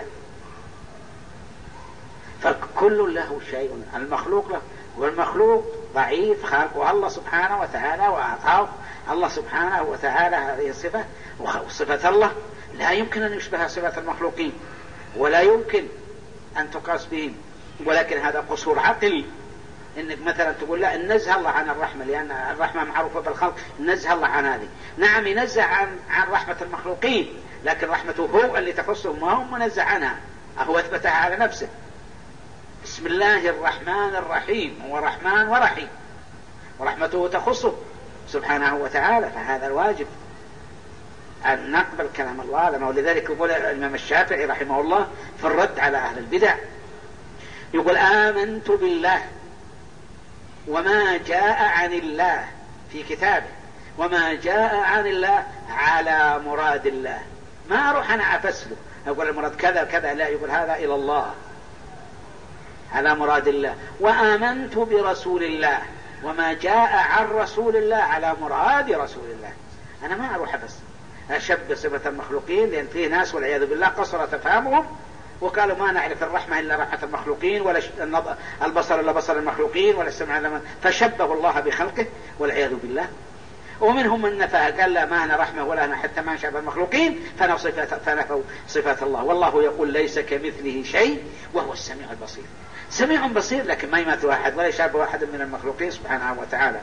فكل له شيء، المخلوق له، والمخلوق ضعيف خالقه الله سبحانه وتعالى، وأعطاه الله سبحانه وتعالى هذه الصفة. وصفة الله لا يمكن أن يشبه صفة المخلوقين، ولا يمكن أن تقاس بهم، ولكن هذا قصور عقل. إنك مثلا تقول لا ننزه الله عن الرحمة، لأن الرحمة معروفة بالخلق، ننزه الله عن هذه. نعم ينزه عن عن رحمة المخلوقين، لكن رحمته هو اللي تخصه، ما هو منزه عنها، هو أثبتها على نفسه. بسم الله الرحمن الرحيم، هو رحمن ورحيم، ورحمته تخصه سبحانه وتعالى. فهذا الواجب أن نقبل كلام الله لنا. ولذلك يقول الإمام الشافعي رحمه الله في الرد على أهل البدع، يقول آمنت بالله وما جاء عن الله في كتابه، وما جاء عن الله على مراد الله. ما أروح أنا أفسره أقول المراد كذا كذا، لا، يقول هذا إلى الله على مراد الله. وآمنت برسول الله وما جاء عن رسول الله على مراد رسول الله. أنا ما أروح أفسر أشبه صفة المخلوقين، لأن فيه ناس والعياذ بالله قصر تفهمهم وقالوا ما نعرف الرحمة إلا رحمة المخلوقين، ولا البصر إلا بصر المخلوقين، ولا السمع إلا من، فشبهوا الله بخلقه والعياذ بالله. ومنهم من نفى قال لا، ما أنا رحمة ولا أنا حتى ما نشبه المخلوقين، فنفوا صفات الله. والله يقول ليس كمثله شيء وهو السميع البصير. سميع بصير، لكن ما يمثل واحد ولا يشابه واحد من المخلوقين سبحانه وتعالى.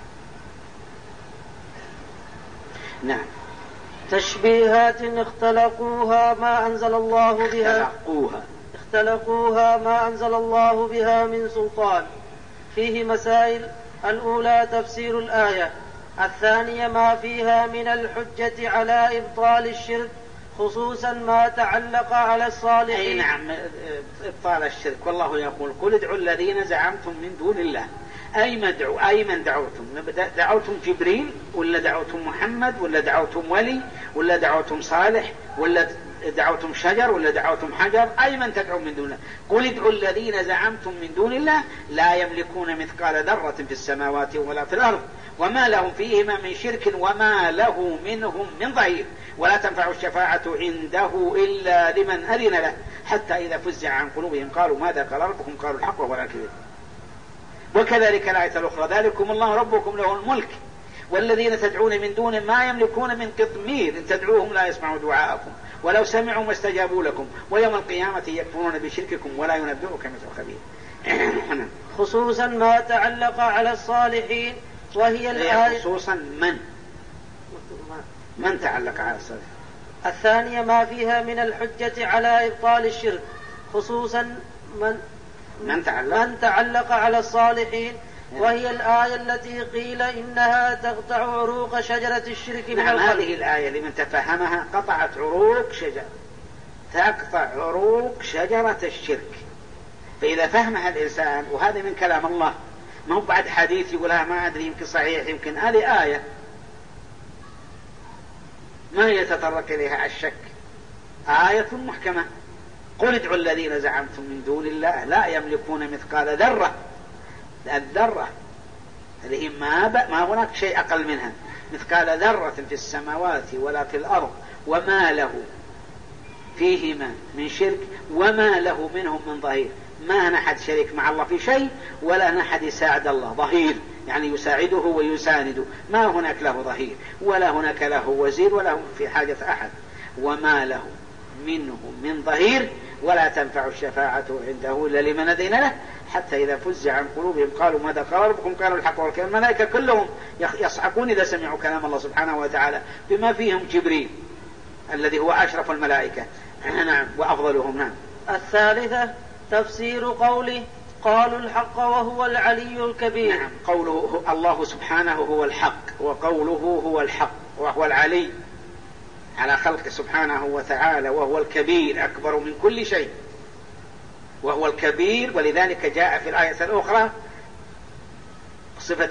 نعم. تشبيهات اختلقوها ما أنزل الله بها اختلقوها اختلقوها ما أنزل الله بها من سلطان. فيه مسائل: الأولى تفسير الآية، الثانية ما فيها من الحجة على إبطال الشرك، خصوصا ما تعلق على الصالحين. أي نعم، إبطال الشرك. والله يقول قل ادعوا الذين زعمتم من دون الله، أي مدعو أي من دعوتم، دعوتم جبريل ولا دعوتم محمد ولا دعوتم ولي ولا دعوتم صالح ولا دعوتم شجر ولا دعوتم حجر، أي من تدعو من دون الله. قل ادعوا الذين زعمتم من دون الله لا يملكون مثقال ذرة في السماوات ولا في الأرض وما لهم فيهما من شرك وما له منهم من ظهير ولا تنفع الشفاعة عنده إلا لمن أذن له حتى إذا فزع عن قلوبهم قالوا ماذا قال ربكم قالوا الحق وهو الكذب. وكذلك الآية الأخرى ذلكم الله ربكم له الملك والذين تدعون من دون ما يملكون من قطمير إن تدعوهم لا يسمعوا دعاءكم ولو سمعوا ما استجابوا لكم ويوم القيامة يكفرون بشرككم ولا ينبئك مثل خبير. خصوصا ما تعلق على الصالحين، وهي الآية خصوصا من من تعلق على الصالحين. الثانية ما فيها من الحجة على إبطال الشرك، خصوصا من من تعلق, من تعلق على الصالحين، وهي الآية التي قيل إنها تقطع عروق شجرة الشرك من نعم الخلق. هذه الآية لمن تفهمها قطعت عروق شجرة، تقطع عروق شجرة الشرك. فإذا فهمها الإنسان، وهذا من كلام الله، ما هو بعد حديث يقولها ما أدري يمكن صحيح يمكن هذه آية ما يتطرق إليها الشك، آية محكمة. قل ادعوا الذين زعمتم من دون الله لا يملكون مثقال ذرة، الذرة اللي ما, ما هناك شيء أقل منها، مثقال ذرة في السماوات ولا في الأرض وما له فيهما من شرك وما له منهم من ظهير. ما نحد شريك مع الله في شيء ولا نحد يساعد الله ظهير، يعني يساعده ويسانده، ما هناك له ظهير ولا هناك له وزير ولا في حاجة أحد. وما له منهم من ظهير ولا تنفع الشفاعة عنده إلا لمن أذن له حتى إذا فزع عن قلوبهم قالوا ماذا قال ربكم قالوا الحق والكلام. الملائكة كلهم يصعقون إذا سمعوا كلام الله سبحانه وتعالى بما فيهم جبريل الذي هو أشرف الملائكة نعم وأفضلهم. نعم. الثالثة تفسير قوله قالوا الحق وهو العلي الكبير. نعم. قوله الله سبحانه هو الحق وقوله هو الحق وهو العلي على خلقه سبحانه وتعالى وهو الكبير أكبر من كل شيء وهو الكبير. ولذلك جاء في الآية الأخرى صفة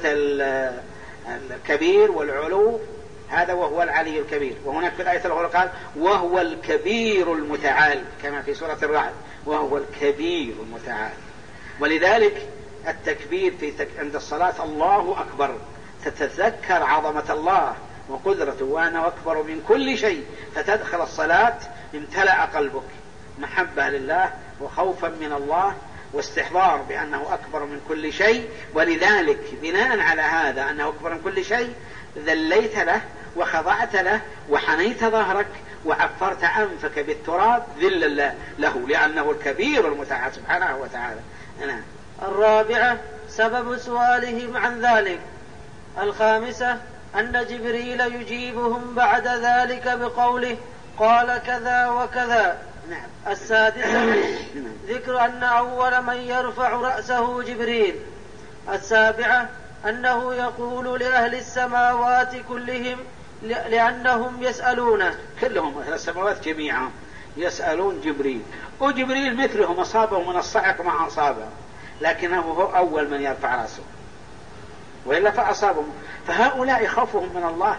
الكبير والعلو هذا وهو العلي الكبير. وهناك في الآية الأخرى قال وهو الكبير المتعال كما في سورة الرعد وهو الكبير المتعال. ولذلك التكبير في تك... عند الصلاة الله أكبر تتذكر عظمة الله وقدرته وأنه أكبر من كل شيء فتدخل الصلاة امتلأ قلبك محبة لله وخوفا من الله واستحضار بأنه أكبر من كل شيء. ولذلك بناء على هذا أنه أكبر من كل شيء ذليت له وخضعت له وحنيت ظهرك وعفرت أنفك بالتراب ذلا له لأنه الكبير المتعال سبحانه وتعالى. أنا. الرابعة سبب سؤالهم عن ذلك. الخامسة أن جبريل يجيبهم بعد ذلك بقوله قال كذا وكذا. نعم. السادسة ذكر أن أول من يرفع رأسه جبريل. السابعة أنه يقول لأهل السماوات كلهم لأنهم يسألون كلهم أهل السماوات جميعا يسألون جبريل وجبريل مثلهم أصابه من الصعق ما أصابه لكنه هو أول من يرفع رأسه وإلا فأصابهم. فهؤلاء خوفهم من الله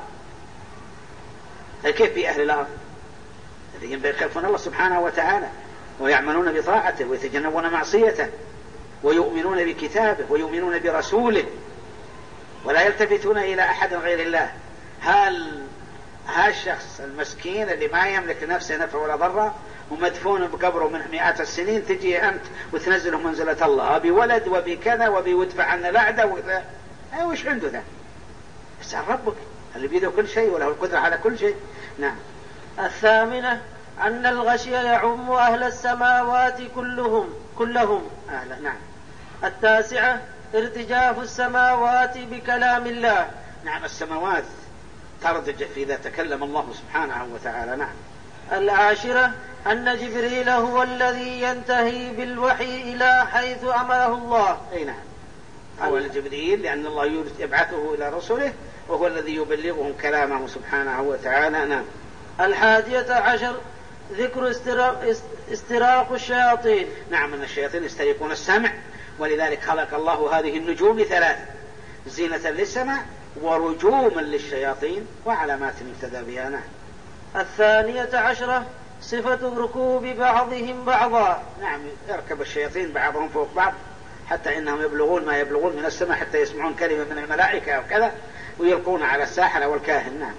كيف في أهل الأرض الذين يخافون الله سبحانه وتعالى ويعملون بطاعته ويتجنبون معصيته ويؤمنون بكتابه ويؤمنون برسوله ولا يلتفتون إلى أحد غير الله. هل هالشخص المسكين اللي ما يملك نفسه نفع ولا ضر ومدفون بقبره من مئات السنين تجي أنت وتنزله منزلة الله بولد وبكذا وبيدفع عنا لعدة وذا أه وش عنده ذا؟ اسأل ربك اللي بيده كل شيء وله القدرة على كل شيء. نعم. الثامنة أن الغشي يعم أهل السماوات كلهم كلهم أهلا. نعم. التاسعة ارتجاف السماوات بكلام الله. نعم. السماوات ترتج إذا تكلم الله سبحانه وتعالى. نعم. العاشرة أن جبريل هو الذي ينتهي بالوحي إلى حيث أمره الله. أي نعم. هو جبريل لأن الله يبعثه إلى رسله وهو الذي يبلغهم كلامه سبحانه وتعالى. نعم. الحادية عشر ذكر استراق الشياطين. نعم. أن الشياطين يسترقون السمع ولذلك خلق الله هذه النجوم لثلاث زينة للسمع ورجوما للشياطين وعلامات يهتدى بها. نعم. الثانية عشرة صفة ركوب بعضهم بعضا. نعم. يركب الشياطين بعضهم فوق بعض حتى إنهم يبلغون ما يبلغون من السماء حتى يسمعون كلمة من الملائكة وكذا ويلقون على الساحر والكاهن. نعم.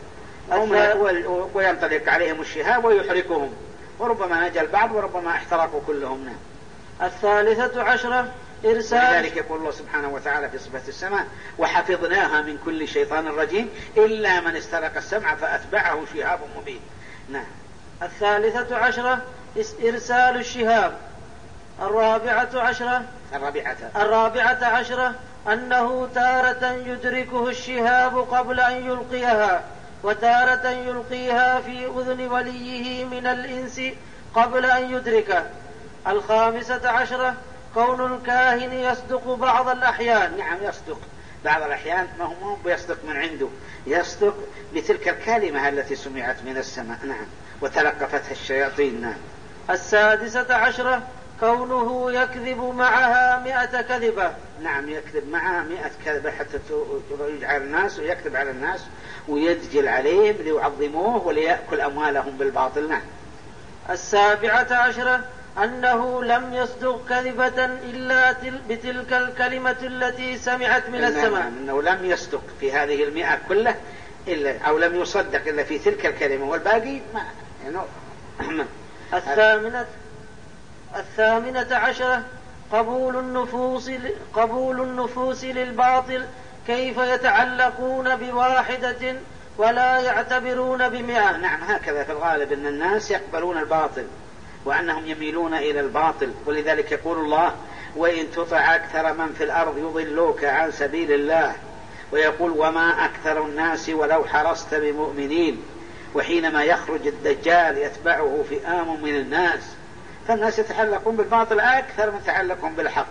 وينطلق عليهم الشهاب ويحرقهم وربما نجا البعض وربما احترقوا كلهم. نعم. الثالثة عشرة إرسال. لذلك يقول الله سبحانه وتعالى في صفة السماء وحفظناها من كل شيطان رجيم إلا من استرق السمع فأتبعه شهاب مبين. نعم. الثالثة عشرة إرسال الشهاب. الرابعة عشرة الرابعة الرابعة عشرة أنه تارة يدركه الشهاب قبل أن يلقيها وتارة يلقيها في أذن وليه من الإنس قبل أن يدركه. الخامسة عشرة كون الكاهن يصدق بعض الأحيان. نعم. يصدق بعض الأحيان ما هو يصدق من عنده يصدق بتلك الكلمة التي سمعت من السماء. نعم. وتلقفتها الشياطين. نعم. السادسة عشرة كونه يكذب معها مئة كذبة. نعم. يكذب معها مئة كذبة حتى يجعل الناس ويكذب على الناس ويدجل عليهم ليعظموه وليأكل أموالهم بالباطل. نعم. السابعة عشرة أنه لم يصدق كذبة إلا بتلك الكلمة التي سمعت من السماء. أنه لم يصدق في هذه المئة كله إلا أو لم يصدق إلا في تلك الكلمة والباقي ما يعني الثامنة الثامنة عشرة قبول النفوس قبول النفوس للباطل، كيف يتعلقون بواحدة ولا يعتبرون بمئة. نعم، هكذا في الغالب أن الناس يقبلون الباطل وأنهم يميلون إلى الباطل، ولذلك يقول الله: وإن تطع أكثر من في الأرض يضلوك عن سبيل الله، ويقول: وما أكثر الناس ولو حرصت بمؤمنين. وحينما يخرج الدجال يتبعه فئام من الناس، فالناس يتعلقون بالباطل أكثر من تعلقهم بالحق.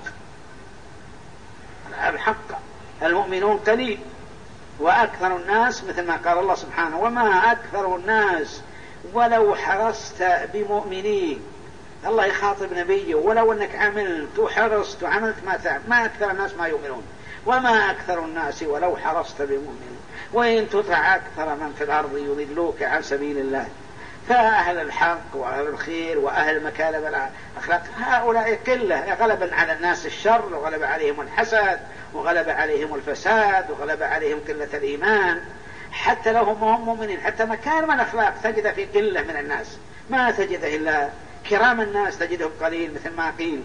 الحق المؤمنون قليل، وأكثر الناس مثل ما قال الله سبحانه: وما أكثر الناس ولو حرصت بمؤمنين. الله يخاطب نبيه: ولو أنك عملت وحرصت وعملت ما تعمل، ما أكثر الناس ما يؤمنون. وما أكثر الناس ولو حرصت بمؤمنين، وإن تطع أكثر من في الأرض يضلوك عن سبيل الله. فأهل الحق وأهل الخير وأهل مكارم الأخلاق هؤلاء قلة، غلبا على الناس الشر، وغلب عليهم الحسد، وغلب عليهم الفساد، وغلب عليهم قلة الإيمان. حتى لو هم مؤمنين، حتى مكارم الأخلاق تجد في قلة من الناس، ما تجده إلا كرام الناس تجدهم قليل، مثل ما قيل: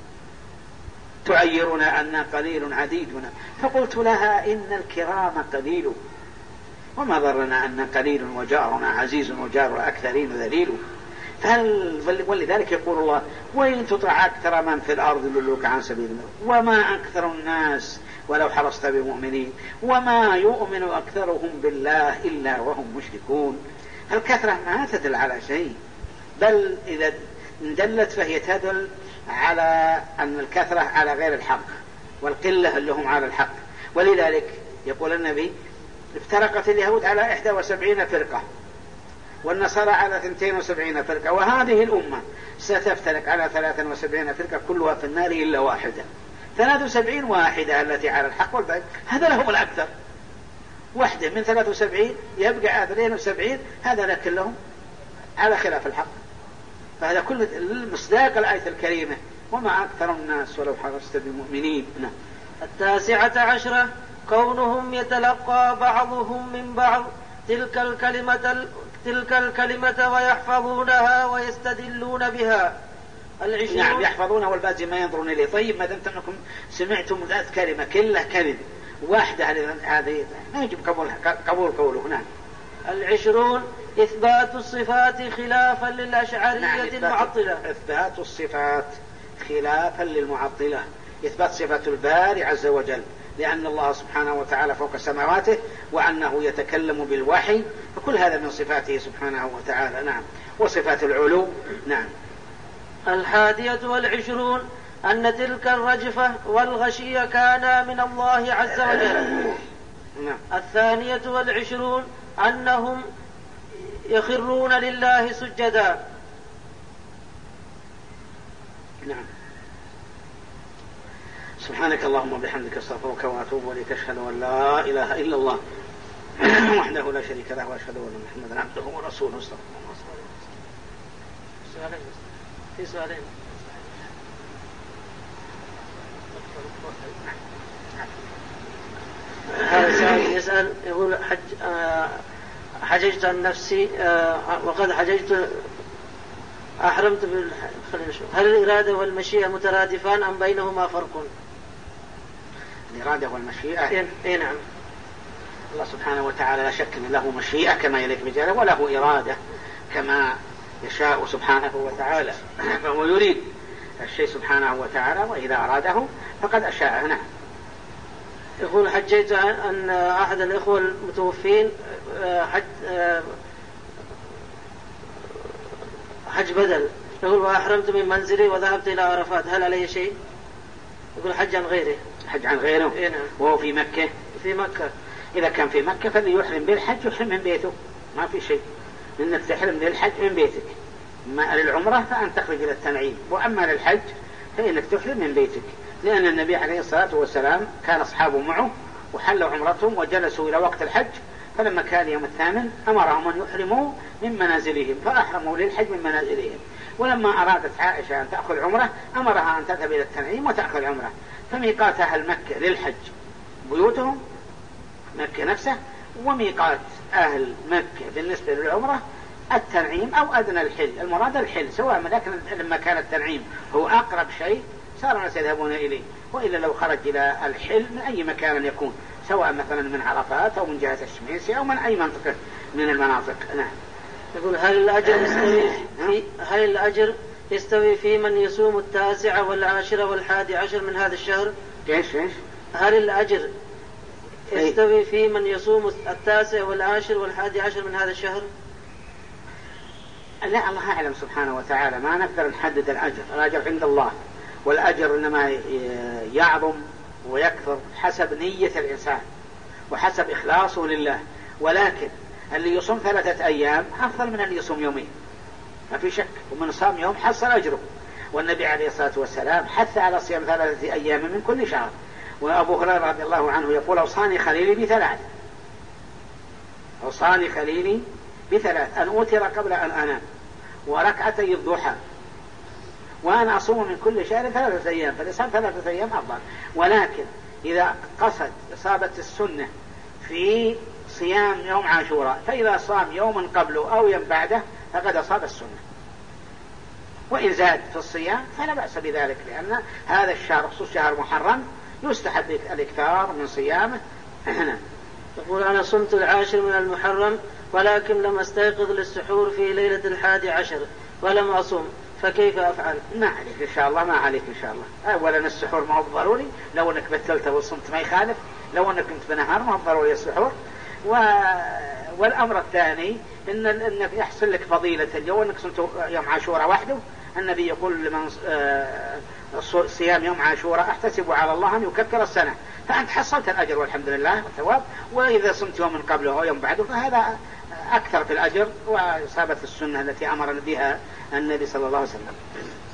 تعيرون أن قليل عديدنا. فقلت لها: إن الكرام قليل، وما ضرنا أن قليل وجارنا عزيز وجار الأكثرين ذليل. ولذلك يقول الله: وإن تطع أكثر من في الأرض يضلوك عن سبيل الله، وما أكثر الناس ولو حرصت بمؤمنين، وما يؤمن أكثرهم بالله إلا وهم مشركون. الكثرة ما تدل على شيء، بل إذا دلت فهي تدل على أن الكثرة على غير الحق، والقلة اللي هم على الحق. ولذلك يقول النبي: افترقت اليهود على إحدى وسبعين فرقة، والنصارى على اثنتين وسبعين فرقة، وهذه الأمة ستفترق على ثلاثا وسبعين فرقة كلها في النار إلا واحدة. ثلاث وسبعين واحدة التي على الحق والباقي، هذا لهم الأكثر. واحدة من ثلاث وسبعين يبقى اثنين وسبعين، هذا كلهم على خلاف الحق. فهذا كل مصداق الآية الكريمة: وما أكثر الناس ولو حرصت بمؤمنين. التاسعة عشرة كونهم يتلقى بعضهم من بعض تلك الكلمة تلك الكلمة ويحفظونها ويستدلون بها. العشرون. نعم، يحفظونها والباقي ما ينظرون إليه. طيب، ما دمتم أنكم سمعتم ذات كلمة كلها كذب واحدة، هذه ما يجب قبول قبول قوله. نعم. العشرون إثبات الصفات خلافا للأشعرية. نعم، المعطلة. إثبات الصفات خلافا للمعطلة. إثبات صفة الباري عز وجل، لأن الله سبحانه وتعالى فوق سماواته، وأنه يتكلم بالوحي، فكل هذا من صفاته سبحانه وتعالى. نعم. وصفات العلو. نعم. الحادية والعشرون أن تلك الرجفة والغشية كانا من الله عز وجل. نعم. الثانية والعشرون أنهم يخرون لله سجدا. نعم. سبحانك اللهم وبحمدك استغفرك واتوب اليك، اشهد ان لا اله الا الله وحده لا شريك له، واشهد ان محمدا عبده ورسوله. استغفر الله. في سؤالين. هذا سؤال يسأل يقول: حج حججت عن نفسي وقد حججت أحرمت بالحج، هل الإرادة والمشيئة مترادفان أم بينهما فرق؟ الإرادة والمشيئة. إيه نعم. الله سبحانه وتعالى لا شك أن له مشيئة كما يليق بجلاله، وله إرادة كما يشاء سبحانه وتعالى، فهو يريد الشيء سبحانه وتعالى، وإذا أراده فقد أشاء. نعم. يقول: حجيت أن أحد الإخوة المتوفين حج حج بدل، يقول: وأحرمت من منزلي وذهبت إلى عرفات، هل عليه شيء؟ يقول: حج عن غيره. حج عن غيره. إيه نعم. وهو في مكة. في مكة. إذا كان في مكة فليحرم بالحج، يحرم من بيته، ما في شيء، إنك تحرم بالحج من بيتك. أما للعمرة فأن تخرج إلى التنعيم، وأما للحج فإنك تحرم من بيتك، لأن النبي عليه الصلاة والسلام كان أصحابه معه وحلوا عمرتهم وجلسوا إلى وقت الحج، فلما كان يوم الثامن أمرهم أن يحرموا من منازلهم، فأحرموا للحج من منازلهم. ولما أرادت عائشة أن تأخذ عمره أمرها أن تذهب إلى التنعيم وتأخذ عمره. فميقات أهل مكة للحج بيوتهم مكة نفسه، وميقات أهل مكة بالنسبة للعمرة التنعيم أو أدنى الحل، المراد الحل سواء، لكن لما كان التنعيم هو أقرب شيء صار الناس يذهبون إليه، وإلا لو خرج إلى الحل من أي مكان يكون، سواء مثلا من عرفات أو من جهة الشميسي أو من أي منطقة من المناطق. نعم. يقول هل الأجر يستوي في هل الأجر يستوي في من يصوم التاسعة والعاشرة والحادي عشر من هذا الشهر؟ إيش إيش؟ هل الأجر يستوي في من يصوم التاسع والعاشر والحادي عشر من هذا الشهر؟ لا، الله أعلم سبحانه وتعالى، ما نقدر نحدد الأجر، الأجر عند الله، والأجر إنما يعظم ويكثر حسب نية الإنسان وحسب إخلاصه لله، ولكن اللي يصوم ثلاثة أيام أفضل من اللي يصوم يومين، ما في شك، ومن صام يوم حصل أجره، والنبي عليه الصلاة والسلام حث على صيام ثلاثة أيام من كل شهر. وأبو هريرة رضي الله عنه يقول أوصاني خليلي بثلاث، أوصاني خليلي بثلاث: أن أوتر قبل أن أنام، وركعتي الضحى، وأن أصوم من كل شهر ثلاثة أيام. فالإصابة ثلاثة أيام أفضل، ولكن إذا قصد إصابة السنة في صيام يوم عاشوراء، فإذا صام يوما قبله أو يوم بعده فقد أصاب السنة، وإن زاد في الصيام فلا بأس بذلك، لأن هذا الشهر خصوص شهر محرم يستحب الإكثار من صيامه. يقول أنا صمت العاشر من المحرم ولكن لم أستيقظ للسحور في ليلة الحادي عشر ولم أصوم، فكيف أفعل؟ ما عليك إن شاء الله، ما عليك إن شاء الله. أولا السحور ما هو ضروري، لو أنك بتلته وصمت ما يخالف، لو أنك كنت بنهار ما هو ضروري السحور. و... والأمر الثاني إن أنك يحصل لك فضيلة اليوم أنك صمت يوم عاشوراء وحده. النبي يقول لمن صيام يوم عاشوراء احتسب على الله أن يكفر السنة، فأنت حصلت الأجر والحمد لله والثواب. وإذا صمت يوم من قبله أو يوم بعده فهذا أكثر في الأجر وإصابة السنة التي أمر بها النبي صلى الله عليه وسلم.